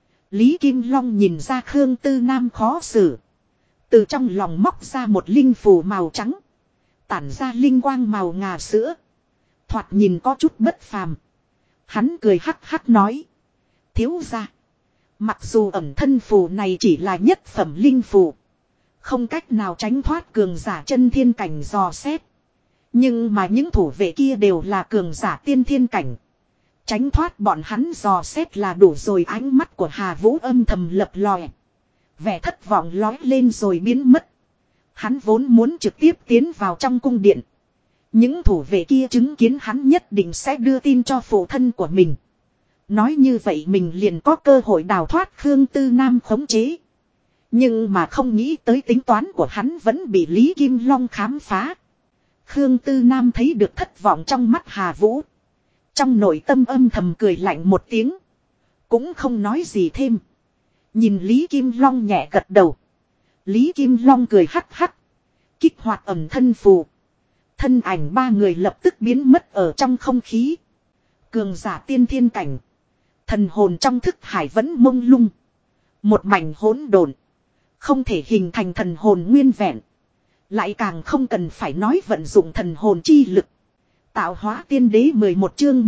Lý Kim Long nhìn ra Khương Tư Nam khó xử. Từ trong lòng móc ra một linh phù màu trắng. Tản ra linh quang màu ngà sữa. Thoạt nhìn có chút bất phàm. Hắn cười hắc hắc nói. Thiếu gia. Mặc dù ẩn thân phù này chỉ là nhất phẩm linh phù. Không cách nào tránh thoát cường giả chân thiên cảnh dò xét. Nhưng mà những thủ vệ kia đều là cường giả tiên thiên cảnh. Tránh thoát bọn hắn dò xét là đủ rồi. Ánh mắt của Hà Vũ âm thầm lập lòe. Vẻ thất vọng lói lên rồi biến mất. Hắn vốn muốn trực tiếp tiến vào trong cung điện. Những thủ vệ kia chứng kiến hắn nhất định sẽ đưa tin cho phụ thân của mình. Nói như vậy mình liền có cơ hội đào thoát Khương Tư Nam khống chế. Nhưng mà không nghĩ tới tính toán của hắn vẫn bị Lý Kim Long khám phá. Khương Tư Nam thấy được thất vọng trong mắt Hà Vũ. Trong nội tâm âm thầm cười lạnh một tiếng. Cũng không nói gì thêm. Nhìn Lý Kim Long nhẹ gật đầu. Lý Kim Long cười hắc hắc. Kích hoạt ẩn thân phù. Thân ảnh ba người lập tức biến mất ở trong không khí. Cường giả tiên thiên cảnh. Thần hồn trong thức hải vẫn mông lung. Một mảnh hỗn độn. Không thể hình thành thần hồn nguyên vẹn. Lại càng không cần phải nói vận dụng thần hồn chi lực. Tạo hóa tiên đế 11 chương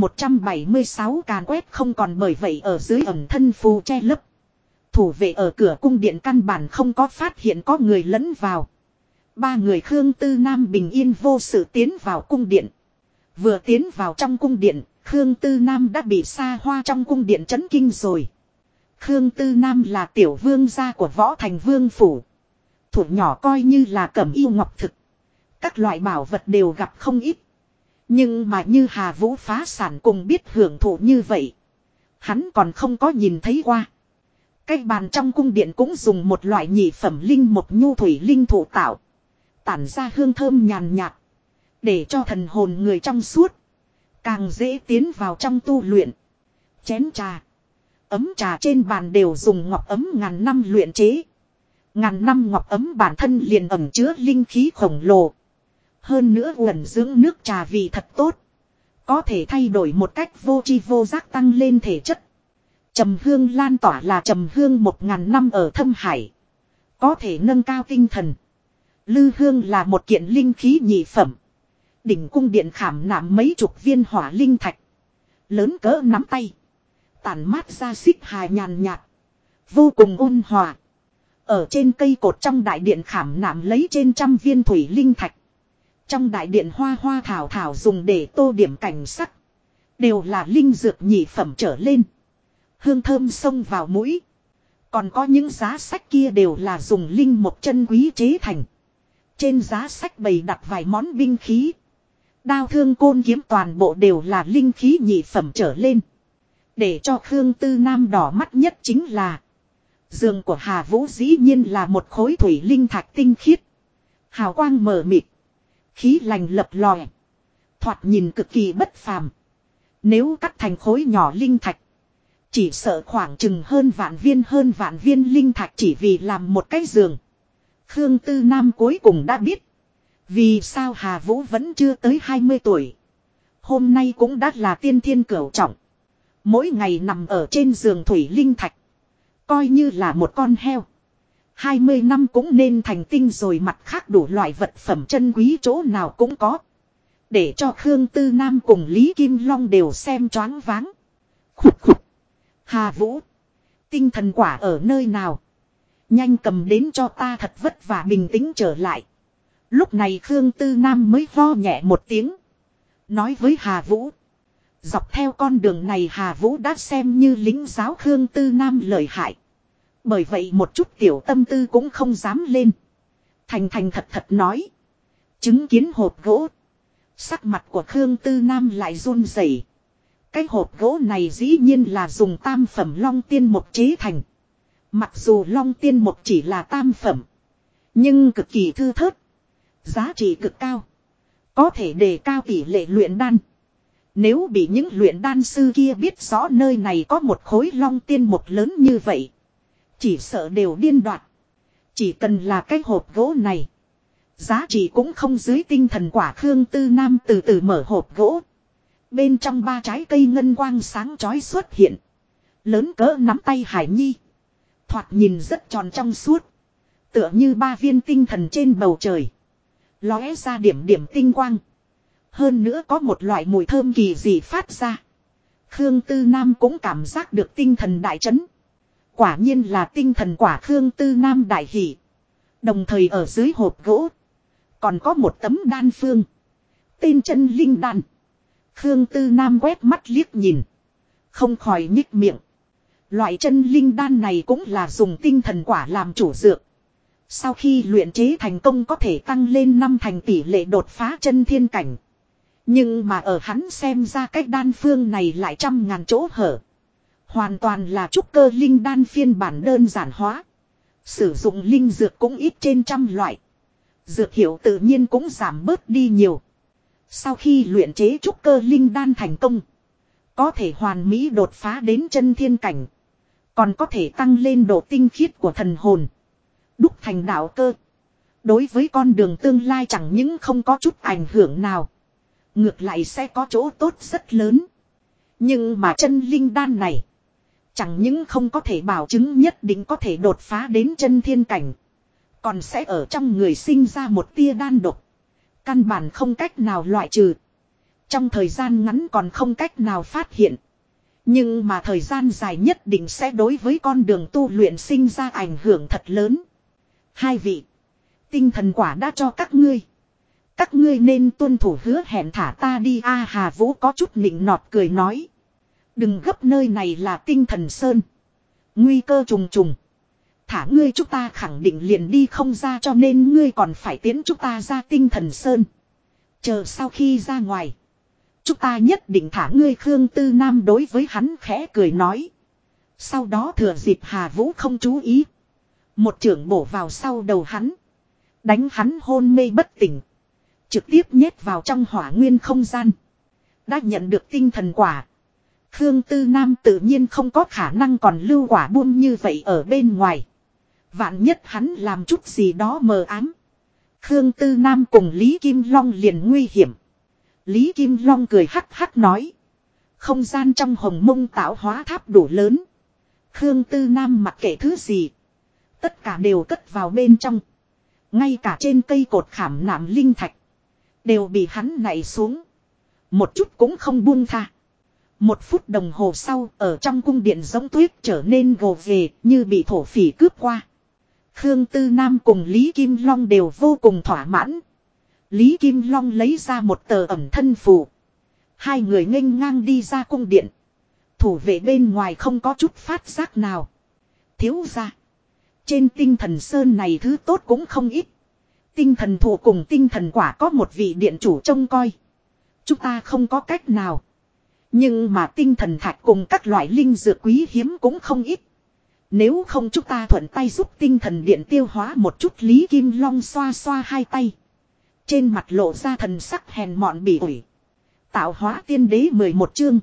176 càn quét không còn, bởi vậy ở dưới ẩn thân phù che lấp. Thủ vệ ở cửa cung điện căn bản không có phát hiện có người lẫn vào. Ba người Khương Tư Nam bình yên vô sự tiến vào cung điện. Vừa tiến vào trong cung điện, Khương Tư Nam đã bị xa hoa trong cung điện chấn kinh rồi. Khương Tư Nam là tiểu vương gia của Võ Thành Vương Phủ. Thủ nhỏ coi như là cẩm yêu ngọc thực. Các loại bảo vật đều gặp không ít. Nhưng mà như Hà Vũ phá sản cùng biết hưởng thụ như vậy. Hắn còn không có nhìn thấy qua. Cái bàn trong cung điện cũng dùng một loại nhị phẩm linh một nhu thủy linh thụ tạo. Tản ra hương thơm nhàn nhạt. Để cho thần hồn người trong suốt. Càng dễ tiến vào trong tu luyện. Chén trà. Ấm trà trên bàn đều dùng ngọc ấm ngàn năm luyện chế. Ngàn năm ngọc ấm bản thân liền ẩn chứa linh khí khổng lồ. Hơn nữa uẩn dưỡng nước trà vị thật tốt. Có thể thay đổi một cách vô tri vô giác tăng lên thể chất. Trầm hương lan tỏa là trầm hương 1000 năm ở thâm hải. Có thể nâng cao tinh thần. Lư hương là một kiện linh khí nhị phẩm. Đỉnh cung điện khảm nạm mấy chục viên hỏa linh thạch. Lớn cỡ nắm tay. Tản mát ra xích hà nhàn nhạt. Vô cùng ôn hòa. Ở trên cây cột trong đại điện khảm nạm lấy trên trăm viên thủy linh thạch. Trong đại điện hoa hoa thảo thảo dùng để tô điểm cảnh sắc. Đều là linh dược nhị phẩm trở lên. Hương thơm xông vào mũi. Còn có những giá sách kia đều là dùng linh một chân quý chế thành. Trên giá sách bày đặt vài món binh khí. Đao thương côn kiếm toàn bộ đều là linh khí nhị phẩm trở lên. Để cho Khương Tư Nam đỏ mắt nhất chính là giường của Hà Vũ dĩ nhiên là một khối thủy linh thạch tinh khiết. Hào quang mờ mịt. Khí lành lập lòe. Thoạt nhìn cực kỳ bất phàm. Nếu cắt thành khối nhỏ linh thạch. Chỉ sợ khoảng chừng hơn vạn viên linh thạch chỉ vì làm một cái giường. Khương Tư Nam cuối cùng đã biết. Vì sao Hà Vũ vẫn chưa tới 20 tuổi. Hôm nay cũng đã là tiên thiên cửu trọng. Mỗi ngày nằm ở trên giường thủy linh thạch. Coi như là một con heo. 20 năm cũng nên thành tinh rồi, mặt khác đủ loại vật phẩm chân quý chỗ nào cũng có. Để cho Khương Tư Nam cùng Lý Kim Long đều xem choáng váng. Khục khục. Hà Vũ. Tinh thần quả ở nơi nào? Nhanh cầm đến cho ta, thật vất vả bình tĩnh trở lại. Lúc này Khương Tư Nam mới ho nhẹ một tiếng. Nói với Hà Vũ. Dọc theo con đường này Hà Vũ đã xem như lính giáo Khương Tư Nam lợi hại. Bởi vậy một chút tiểu tâm tư cũng không dám lên. Thành thành thật thật nói. Chứng kiến hộp gỗ. Sắc mặt của Khương Tư Nam lại run rẩy. Cái hộp gỗ này dĩ nhiên là dùng tam phẩm long tiên mục chế thành. Mặc dù long tiên mục chỉ là tam phẩm. Nhưng cực kỳ thư thớt. Giá trị cực cao. Có thể đề cao tỷ lệ luyện đan. Nếu bị những luyện đan sư kia biết rõ nơi này có một khối long tiên mục lớn như vậy. Chỉ sợ đều điên đoạt. Chỉ cần là cái hộp gỗ này. Giá trị cũng không dưới tinh thần quả. Khương Tư Nam từ từ mở hộp gỗ. Bên trong 3 trái cây ngân quang sáng chói xuất hiện. Lớn cỡ nắm tay Hải Nhi. Thoạt nhìn rất tròn trong suốt. Tựa như 3 viên tinh thần trên bầu trời. Lóe ra điểm điểm tinh quang. Hơn nữa có một loại mùi thơm kỳ dị phát ra. Khương Tư Nam cũng cảm giác được tinh thần đại chấn. Quả nhiên là tinh thần quả. Khương Tư Nam đại hỉ. Đồng thời ở dưới hộp gỗ. Còn có một tấm đan phương. Tên chân linh đan. Khương Tư Nam quét mắt liếc nhìn. Không khỏi nhích miệng. Loại chân linh đan này cũng là dùng tinh thần quả làm chủ dược. Sau khi luyện chế thành công có thể tăng lên 5 thành tỷ lệ đột phá chân thiên cảnh. Nhưng mà ở hắn xem ra cách đan phương này lại trăm ngàn chỗ hở. Hoàn toàn là trúc cơ linh đan phiên bản đơn giản hóa. Sử dụng linh dược cũng ít trên trăm loại. Dược hiệu tự nhiên cũng giảm bớt đi nhiều. Sau khi luyện chế trúc cơ linh đan thành công. Có thể hoàn mỹ đột phá đến chân thiên cảnh. Còn có thể tăng lên độ tinh khiết của thần hồn. Đúc thành đạo cơ. Đối với con đường tương lai chẳng những không có chút ảnh hưởng nào. Ngược lại sẽ có chỗ tốt rất lớn. Nhưng mà chân linh đan này. Chẳng những không có thể bảo chứng nhất định có thể đột phá đến chân thiên cảnh. Còn sẽ ở trong người sinh ra một tia đan độc. Căn bản không cách nào loại trừ. Trong thời gian ngắn còn không cách nào phát hiện. Nhưng mà thời gian dài nhất định sẽ đối với con đường tu luyện sinh ra ảnh hưởng thật lớn. Hai vị. Tinh thần quả đã cho các ngươi. Các ngươi nên tuân thủ hứa hẹn thả ta đi. Hà Vũ có chút nịnh nọt cười nói. Đừng gấp, nơi này là tinh thần sơn. Nguy cơ trùng trùng. Thả ngươi chúng ta khẳng định liền đi không ra, cho nên ngươi còn phải tiến chúng ta ra tinh thần sơn. Chờ sau khi ra ngoài. Chúng ta nhất định thả ngươi. Khương Tư Nam đối với hắn khẽ cười nói. Sau đó thừa dịp Hà Vũ không chú ý. Một chưởng bổ vào sau đầu hắn. Đánh hắn hôn mê bất tỉnh. Trực tiếp nhét vào trong hỏa nguyên không gian. Đã nhận được tinh thần quả. Khương Tư Nam tự nhiên không có khả năng còn lưu quả buông như vậy ở bên ngoài. Vạn nhất hắn làm chút gì đó mờ ám. Khương Tư Nam cùng Lý Kim Long liền nguy hiểm. Lý Kim Long cười hắc hắc nói. Không gian trong hồng mông tạo hóa tháp đủ lớn. Khương Tư Nam mặc kệ thứ gì. Tất cả đều cất vào bên trong. Ngay cả trên cây cột khảm nạm linh thạch. Đều bị hắn nảy xuống. Một chút cũng không buông tha. 1 phút đồng hồ sau, ở trong cung điện giống tuyết trở nên gồ ghề, như bị thổ phỉ cướp qua. Khương Tư Nam cùng Lý Kim Long đều vô cùng thỏa mãn. Lý Kim Long lấy ra một tờ ẩm thân phù. Hai người nghênh ngang đi ra cung điện. Thủ vệ bên ngoài không có chút phát giác nào. Thiếu gia. Trên tinh thần sơn này thứ tốt cũng không ít. Tinh thần thụ cùng tinh thần quả có một vị điện chủ trông coi. Chúng ta không có cách nào. Nhưng mà tinh thần thạch cùng các loại linh dược quý hiếm cũng không ít. Nếu không chúng ta thuận tay giúp tinh thần điện tiêu hóa một chút. Lý Kim Long xoa xoa hai tay. Trên mặt lộ ra thần sắc hèn mọn bỉ ủi. Tạo hóa tiên đế 11 chương.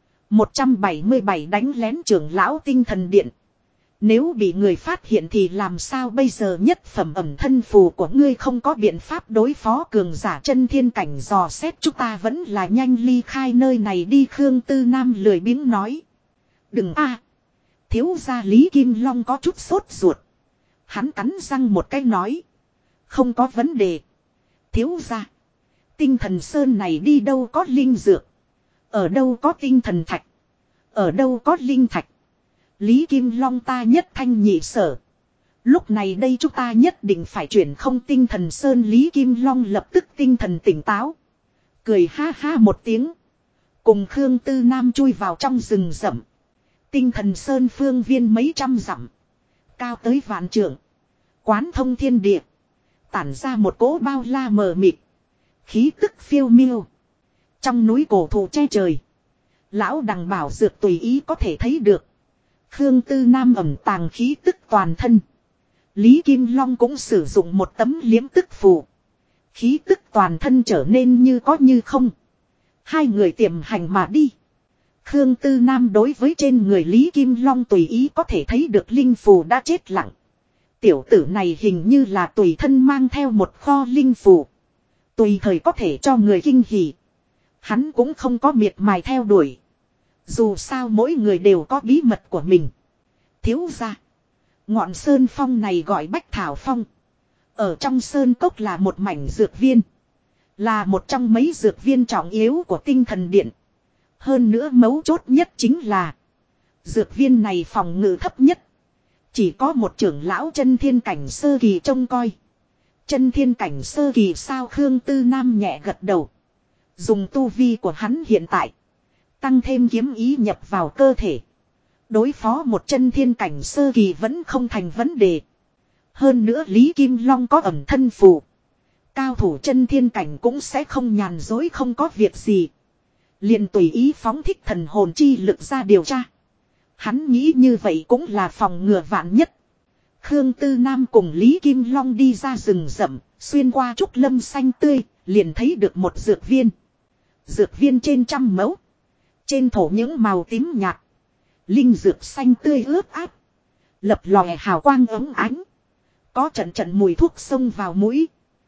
177 đánh lén trưởng lão tinh thần điện. Nếu bị người phát hiện thì làm sao bây giờ? Nhất phẩm ẩm thân phù của ngươi không có biện pháp đối phó cường giả chân thiên cảnh dò xét, chúng ta vẫn là nhanh ly khai nơi này đi. Khương Tư Nam lười biếng nói. Đừng a, thiếu gia. Lý Kim Long có chút sốt ruột. Hắn cắn răng một cái nói. Không có vấn đề. Thiếu gia. Tinh thần sơn này đi đâu có linh dược. Ở đâu có tinh thần thạch. Ở đâu có linh thạch. Lý Kim Long ta nhất thanh nhị sở. Lúc này đây chúng ta nhất định phải chuyển không tinh thần sơn. Lý Kim Long lập tức tinh thần tỉnh táo. Cười ha ha một tiếng. Cùng Khương Tư Nam chui vào trong rừng rậm. Tinh thần sơn phương viên mấy trăm dặm. Cao tới vạn trượng. Quán thông thiên địa. Tản ra một cỗ bao la mờ mịt. Khí tức phiêu miêu. Trong núi cổ thụ che trời. Lão đằng bảo dược tùy ý có thể thấy được. Khương Tư Nam ẩn tàng khí tức toàn thân. Lý Kim Long cũng sử dụng một tấm liếm tức phù. Khí tức toàn thân trở nên như có như không. Hai người tiềm hành mà đi. Khương Tư Nam đối với trên người Lý Kim Long tùy ý có thể thấy được linh phù đã chết lặng. Tiểu tử này hình như là tùy thân mang theo một kho linh phù. Tùy thời có thể cho người kinh hỉ. Hắn cũng không có miệt mài theo đuổi. Dù sao mỗi người đều có bí mật của mình. Thiếu gia. Ngọn sơn phong này gọi Bách Thảo Phong. Ở trong sơn cốc là một mảnh dược viên. Là một trong mấy dược viên trọng yếu của tinh thần điện. Hơn nữa mấu chốt nhất chính là. Dược viên này phòng ngự thấp nhất. Chỉ có một trưởng lão chân thiên cảnh sơ kỳ trông coi. Chân thiên cảnh sơ kỳ sao Khương Tư Nam nhẹ gật đầu. Dùng tu vi của hắn hiện tại. Tăng thêm kiếm ý nhập vào cơ thể. Đối phó một chân thiên cảnh sơ kỳ vẫn không thành vấn đề. Hơn nữa Lý Kim Long có ẩn thân phù. Cao thủ chân thiên cảnh cũng sẽ không nhàn dối không có việc gì. Liền tùy ý phóng thích thần hồn chi lực ra điều tra. Hắn nghĩ như vậy cũng là phòng ngừa vạn nhất. Khương Tư Nam cùng Lý Kim Long đi ra rừng rậm, xuyên qua trúc lâm xanh tươi, liền thấy được một dược viên. Dược viên trên trăm mẫu. Trên thổ những màu tím nhạt. Linh dược xanh tươi ướt át. Lập lòe hào quang ấm ánh. Có trận trận mùi thuốc xông vào mũi.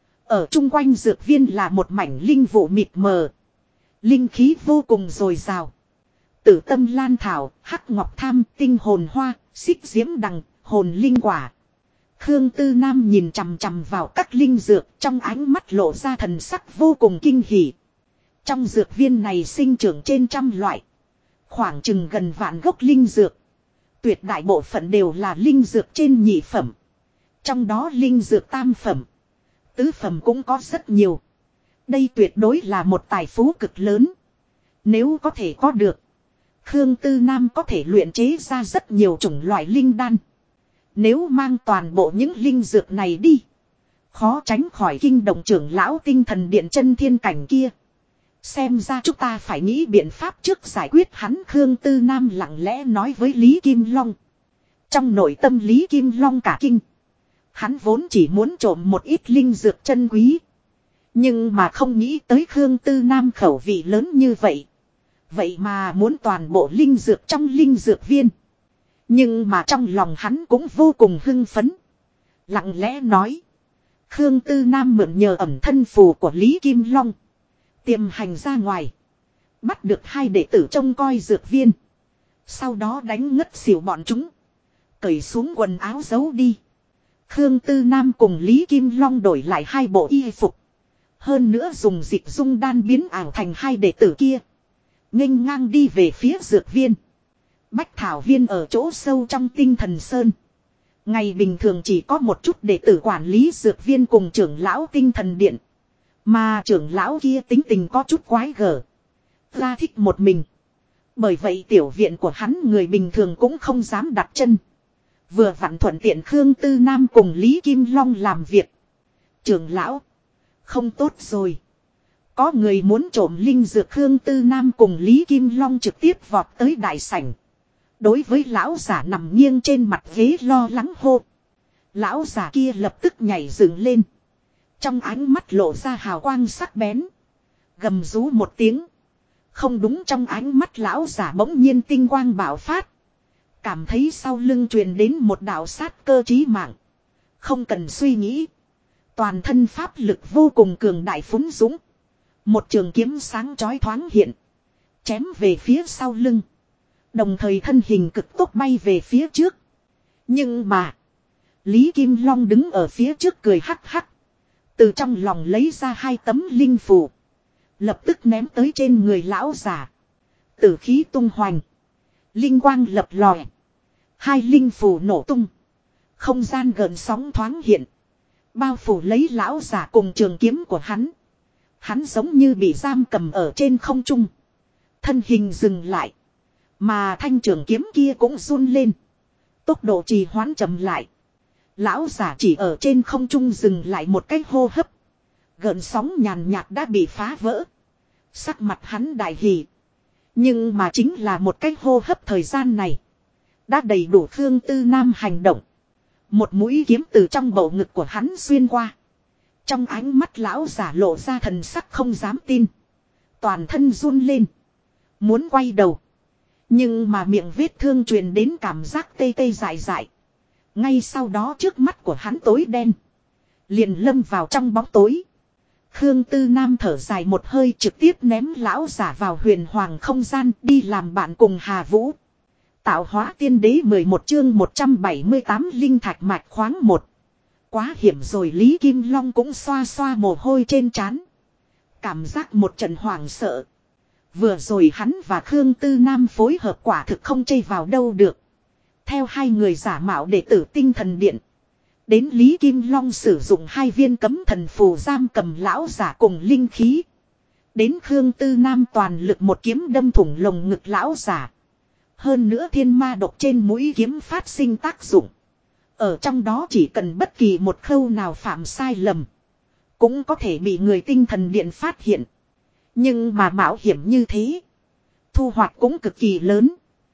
Ở chung quanh dược viên là một mảnh linh vụ mịt mờ. Linh khí vô cùng dồi dào. Tử tâm lan thảo, hắc ngọc tham, tinh hồn hoa, xích diễm đằng, hồn linh quả. Khương Tư Nam nhìn chằm chằm vào các linh dược trong ánh mắt lộ ra thần sắc vô cùng kinh hỉ. Trong dược viên này sinh trưởng trên trăm loại. Khoảng chừng gần vạn gốc linh dược. Tuyệt đại bộ phận đều là linh dược trên nhị phẩm. Trong đó linh dược tam phẩm. Tứ phẩm cũng có rất nhiều. Đây tuyệt đối là một tài phú cực lớn. Nếu có thể có được. Khương Tư Nam có thể luyện chế ra rất nhiều chủng loại linh đan. Nếu mang toàn bộ những linh dược này đi. Khó tránh khỏi kinh động trưởng lão tinh thần điện chân thiên cảnh kia. Xem ra chúng ta phải nghĩ biện pháp trước giải quyết hắn. Khương Tư Nam lặng lẽ nói với Lý Kim Long. Trong nội tâm Lý Kim Long cả kinh. Hắn vốn chỉ muốn trộm một ít linh dược chân quý. Nhưng mà không nghĩ tới Khương Tư Nam khẩu vị lớn như vậy. Vậy mà muốn toàn bộ linh dược trong linh dược viên. Nhưng mà trong lòng hắn cũng vô cùng hưng phấn. Lặng lẽ nói. Khương Tư Nam mượn nhờ ẩn thân phù của Lý Kim Long. Tiềm hành ra ngoài. Bắt được hai đệ tử trông coi dược viên. Sau đó đánh ngất xỉu bọn chúng. Cởi xuống quần áo giấu đi. Khương Tư Nam cùng Lý Kim Long đổi lại hai bộ y phục. Hơn nữa dùng dịch dung đan biến ảo thành hai đệ tử kia. Nghênh ngang đi về phía dược viên. Bách Thảo Viên ở chỗ sâu trong tinh thần sơn. Ngày bình thường chỉ có một chút đệ tử quản lý dược viên cùng trưởng lão tinh thần điện. Mà trưởng lão kia tính tình có chút quái gở. Ra thích một mình. Bởi vậy tiểu viện của hắn người bình thường cũng không dám đặt chân. Vừa vặn thuận tiện Khương Tư Nam cùng Lý Kim Long làm việc. Trưởng lão. Không tốt rồi. Có người muốn trộm linh dược. Khương Tư Nam cùng Lý Kim Long trực tiếp vọt tới đại sảnh. Đối với lão giả nằm nghiêng trên mặt ghế lo lắng hô. Lão giả kia lập tức nhảy dựng lên. Trong ánh mắt lộ ra hào quang sắc bén. Gầm rú một tiếng. Không đúng, trong ánh mắt lão giả bỗng nhiên tinh quang bạo phát. Cảm thấy sau lưng truyền đến một đạo sát cơ chí mạng. Không cần suy nghĩ. Toàn thân pháp lực vô cùng cường đại phúng dũng. Một trường kiếm sáng chói thoáng hiện. Chém về phía sau lưng. Đồng thời thân hình cực tốc bay về phía trước. Nhưng mà. Lý Kim Long đứng ở phía trước cười hắc hắc. Từ trong lòng lấy ra hai tấm linh phù. Lập tức ném tới trên người lão giả. Tử khí tung hoành. Linh quang lập lòe. Hai linh phù nổ tung. Không gian gợn sóng thoáng hiện. Bao phủ lấy lão giả cùng trường kiếm của hắn. Hắn giống như bị giam cầm ở trên không trung. Thân hình dừng lại. Mà thanh trường kiếm kia cũng run lên. Tốc độ trì hoãn chậm lại. Lão giả chỉ ở trên không trung dừng lại một cái hô hấp. Gợn sóng nhàn nhạt đã bị phá vỡ. Sắc mặt hắn đại hỉ. Nhưng mà chính là một cái hô hấp thời gian này. Đã đầy đủ Khương Tư Nam hành động. Một mũi kiếm từ trong bầu ngực của hắn xuyên qua. Trong ánh mắt lão giả lộ ra thần sắc không dám tin. Toàn thân run lên. Muốn quay đầu. Nhưng mà miệng vết thương truyền đến cảm giác tê tê dại dại. Ngay sau đó trước mắt của hắn tối đen. Liền lâm vào trong bóng tối. Khương Tư Nam thở dài một hơi trực tiếp ném lão giả vào huyền hoàng không gian đi làm bạn cùng Hà Vũ. Tạo hóa tiên đế 11 chương 178 linh thạch mạch khoáng 1. Quá hiểm rồi, Lý Kim Long cũng xoa xoa mồ hôi trên trán. Cảm giác một trận hoảng sợ. Vừa rồi hắn và Khương Tư Nam phối hợp quả thực không chây vào đâu được. Theo hai người giả mạo đệ tử tinh thần điện. Đến Lý Kim Long sử dụng 2 viên cấm thần phù giam cầm lão giả cùng linh khí. Đến Khương Tư Nam toàn lực một kiếm đâm thủng lồng ngực lão giả. Hơn nữa thiên ma độc trên mũi kiếm phát sinh tác dụng. Ở trong đó chỉ cần bất kỳ một khâu nào phạm sai lầm. Cũng có thể bị người tinh thần điện phát hiện. Nhưng mà mạo hiểm như thế. Thu hoạch cũng cực kỳ lớn.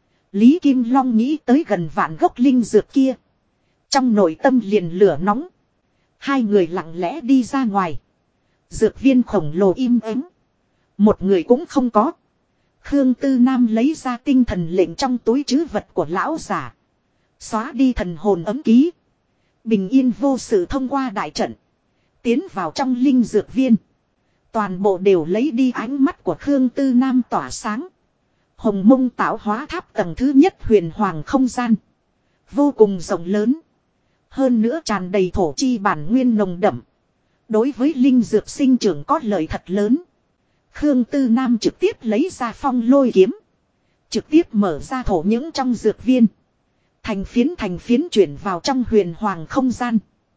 Lý Kim Long nghĩ tới gần vạn gốc linh dược kia. Trong nội tâm liền lửa nóng. Hai người lặng lẽ đi ra ngoài. Dược viên khổng lồ im ắng. Một người cũng không có. Khương Tư Nam lấy ra tinh thần lệnh trong túi trữ vật của lão giả. Xóa đi thần hồn ấm ký. Bình yên vô sự thông qua đại trận. Tiến vào trong linh dược viên. Toàn bộ đều lấy đi, ánh mắt của Khương Tư Nam tỏa sáng. Hồng Mông tạo hóa tháp tầng thứ nhất huyền hoàng không gian. Vô cùng rộng lớn. Hơn nữa tràn đầy thổ chi bản nguyên nồng đậm. Đối với linh dược sinh trưởng có lợi thật lớn. Khương Tư Nam trực tiếp lấy ra phong lôi kiếm. Trực tiếp mở ra thổ những trong dược viên. Thành phiến chuyển vào trong huyền hoàng không gian.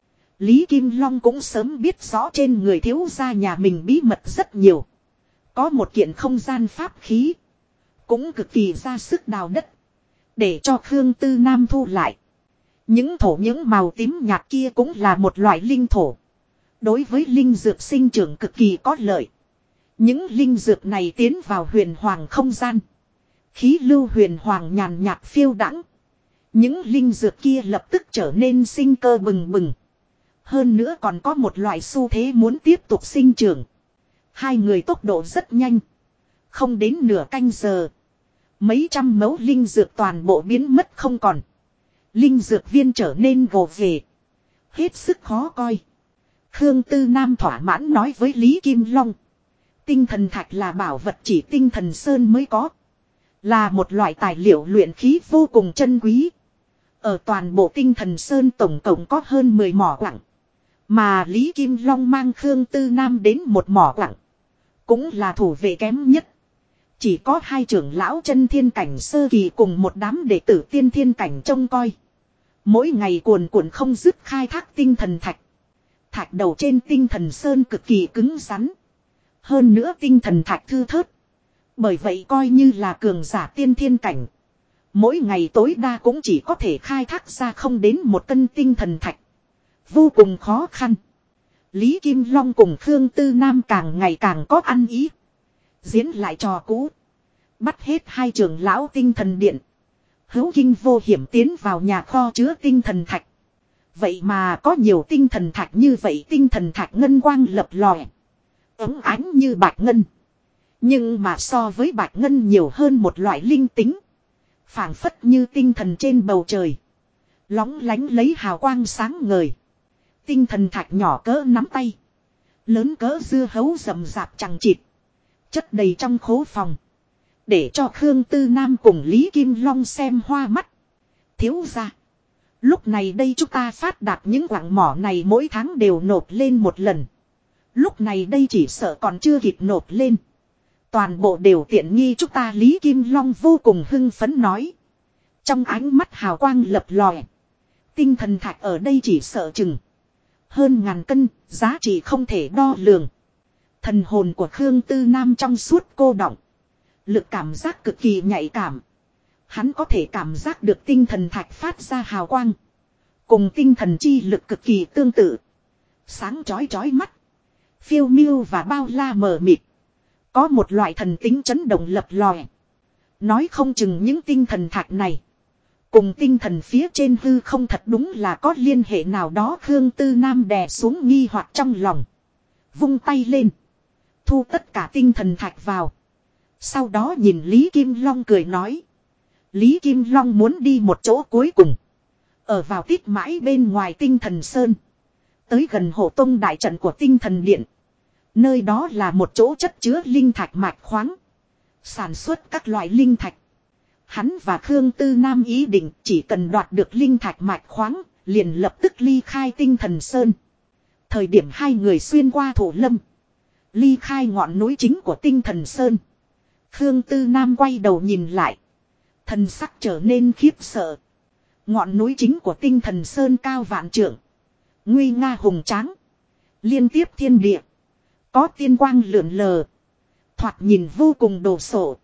Lý Kim Long cũng sớm biết rõ trên người thiếu gia nhà mình bí mật rất nhiều. Có một kiện không gian pháp khí. Cũng cực kỳ ra sức đào đất. Để cho Khương Tư Nam thu lại. Những màu tím nhạt kia cũng là một loại linh thổ. Đối với linh dược sinh trưởng cực kỳ có lợi. Những linh dược này tiến vào huyền hoàng không gian. Khí lưu huyền hoàng nhàn nhạt phiêu đãng. Những linh dược kia lập tức trở nên sinh cơ bừng bừng. Hơn nữa còn có một loại xu thế muốn tiếp tục sinh trưởng. Hai người tốc độ rất nhanh. Không đến nửa canh giờ. Mấy trăm mẫu linh dược toàn bộ biến mất không còn. Linh dược viên trở nên gồ ghề. Hết sức khó coi. Khương Tư Nam thỏa mãn nói với Lý Kim Long. Tinh thần thạch là bảo vật chỉ tinh thần sơn mới có. Là một loại tài liệu luyện khí vô cùng chân quý. Ở toàn bộ tinh thần sơn tổng cộng có hơn 10 mỏ quặng. Mà Lý Kim Long mang Khương Tư Nam đến một mỏ quặng. Cũng là thủ vệ kém nhất. Chỉ có 2 trưởng lão chân thiên cảnh sơ kỳ cùng một đám đệ tử tiên thiên cảnh trông coi. Mỗi ngày cuồn cuộn không dứt khai thác tinh thần thạch. Thạch đầu trên tinh thần sơn cực kỳ cứng rắn. Hơn nữa tinh thần thạch thư thớt. Bởi vậy coi như là cường giả tiên thiên cảnh. Mỗi ngày tối đa cũng chỉ có thể khai thác ra không đến 1 cân tinh thần thạch. Vô cùng khó khăn. Lý Kim Long cùng Khương Tư Nam càng ngày càng có ăn ý. Diễn lại trò cũ. Bắt hết 2 trưởng lão tinh thần điện. Hữu kinh vô hiểm tiến vào nhà kho chứa tinh thần thạch. Vậy mà có nhiều tinh thần thạch như vậy, tinh thần thạch ngân quang lập lòe. Ấm ánh như bạch ngân. Nhưng mà so với bạch ngân nhiều hơn một loại linh tính. Phảng phất như tinh thần trên bầu trời. Lóng lánh lấy hào quang sáng ngời. Tinh thần thạch nhỏ cỡ nắm tay. Lớn cỡ dưa hấu rậm rạp chằng chịt. Chất đầy trong khố phòng. Để cho Khương Tư Nam cùng Lý Kim Long xem hoa mắt. Thiếu gia. Lúc này đây chúng ta phát đạt những quặng mỏ này mỗi tháng đều nộp lên một lần. Lúc này đây chỉ sợ còn chưa kịp nộp lên. Toàn bộ đều tiện nghi chúng ta, Lý Kim Long vô cùng hưng phấn nói. Trong ánh mắt hào quang lập lòe. Tinh thần thạch ở đây chỉ sợ chừng hơn 1000 cân, giá trị không thể đo lường. Thần hồn của Khương Tư Nam trong suốt cô đọng. Lực cảm giác cực kỳ nhạy cảm. Hắn có thể cảm giác được tinh thần thạch phát ra hào quang. Cùng tinh thần chi lực cực kỳ tương tự. Sáng chói chói mắt. Phiêu miêu và bao la mờ mịt. Có một loại thần tính chấn động lập lòe. Nói không chừng những tinh thần thạch này. Cùng tinh thần phía trên hư không thật đúng là có liên hệ nào đó. Khương Tư Nam đè xuống nghi hoặc trong lòng. Vung tay lên. Thu tất cả tinh thần thạch vào. Sau đó nhìn Lý Kim Long cười nói. Lý Kim Long muốn đi một chỗ cuối cùng. Ở vào tít mãi bên ngoài Tinh Thần Sơn. Tới gần hộ tông đại trận của Tinh Thần Điện. Nơi đó là một chỗ chất chứa linh thạch mạch khoáng. Sản xuất các loại linh thạch. Hắn và Khương Tư Nam ý định chỉ cần đoạt được linh thạch mạch khoáng, liền lập tức ly khai Tinh Thần Sơn. Thời điểm hai người xuyên qua thổ lâm. Ly khai ngọn núi chính của Tinh Thần Sơn. Khương Tư Nam quay đầu nhìn lại. Thần sắc trở nên khiếp sợ. Ngọn núi chính của Tinh Thần Sơn cao vạn trượng. Nguy nga hùng tráng. Liên tiếp thiên địa. Có tiên quang lượn lờ. Thoạt nhìn vô cùng đồ sộ.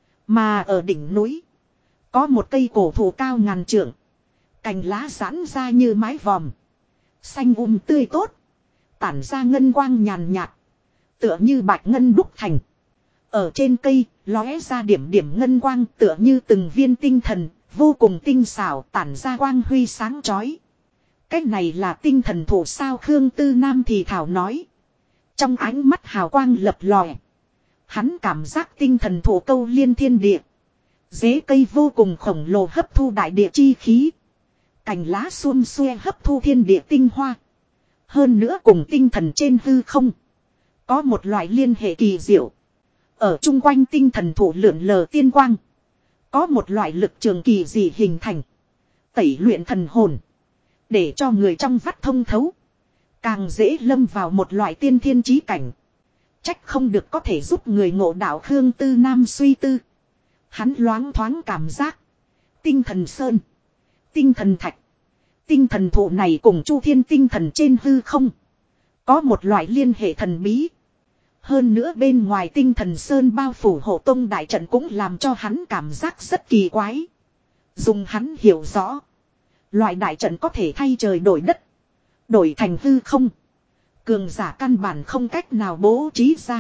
Mà ở đỉnh núi. Có một cây cổ thụ cao ngàn trượng. Cành lá giãn ra như mái vòm. Xanh tươi tốt. Tản ra ngân quang nhàn nhạt. Tựa như bạch ngân đúc thành. Ở trên cây lóe ra điểm điểm ngân quang tựa như từng viên tinh thần. Vô cùng tinh xảo tản ra quang huy sáng chói. Cái này là tinh thần thụ sao? Khương Tư Nam thì thảo nói. Trong ánh mắt hào quang lập lòe. Hắn cảm giác tinh thần thụ câu liên thiên địa. Rễ cây vô cùng khổng lồ hấp thu đại địa chi khí. Cành lá xuum xuê hấp thu thiên địa tinh hoa. Hơn nữa cùng tinh thần trên hư không. Có một loại liên hệ kỳ diệu. Ở chung quanh tinh thần thụ lượn lờ tiên quang. Có một loại lực trường kỳ dị hình thành. Tẩy luyện thần hồn. Để cho người trong vắt thông thấu. Càng dễ lâm vào một loại tiên thiên chí cảnh. Trách không được có thể giúp người ngộ đạo. Khương Tư Nam suy tư. Hắn loáng thoáng cảm giác. Tinh thần sơn. Tinh thần thạch. Tinh thần thụ này cùng chu thiên tinh thần trên hư không. Có một loại liên hệ thần bí. Hơn nữa bên ngoài Tinh Thần Sơn bao phủ hộ tông đại trận cũng làm cho hắn cảm giác rất kỳ quái. Dùng hắn hiểu rõ. Loại đại trận có thể thay trời đổi đất. Đổi thành hư không. Cường giả căn bản không cách nào bố trí ra.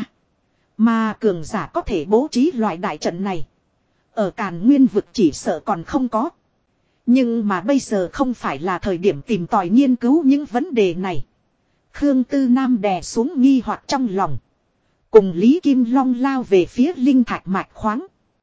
Mà cường giả có thể bố trí loại đại trận này. Ở Càn Nguyên vực chỉ sợ còn không có. Nhưng mà bây giờ không phải là thời điểm tìm tòi nghiên cứu những vấn đề này. Khương Tư Nam đè xuống nghi hoặc trong lòng. Cùng Lý Kim Long lao về phía linh thạch mạch khoáng.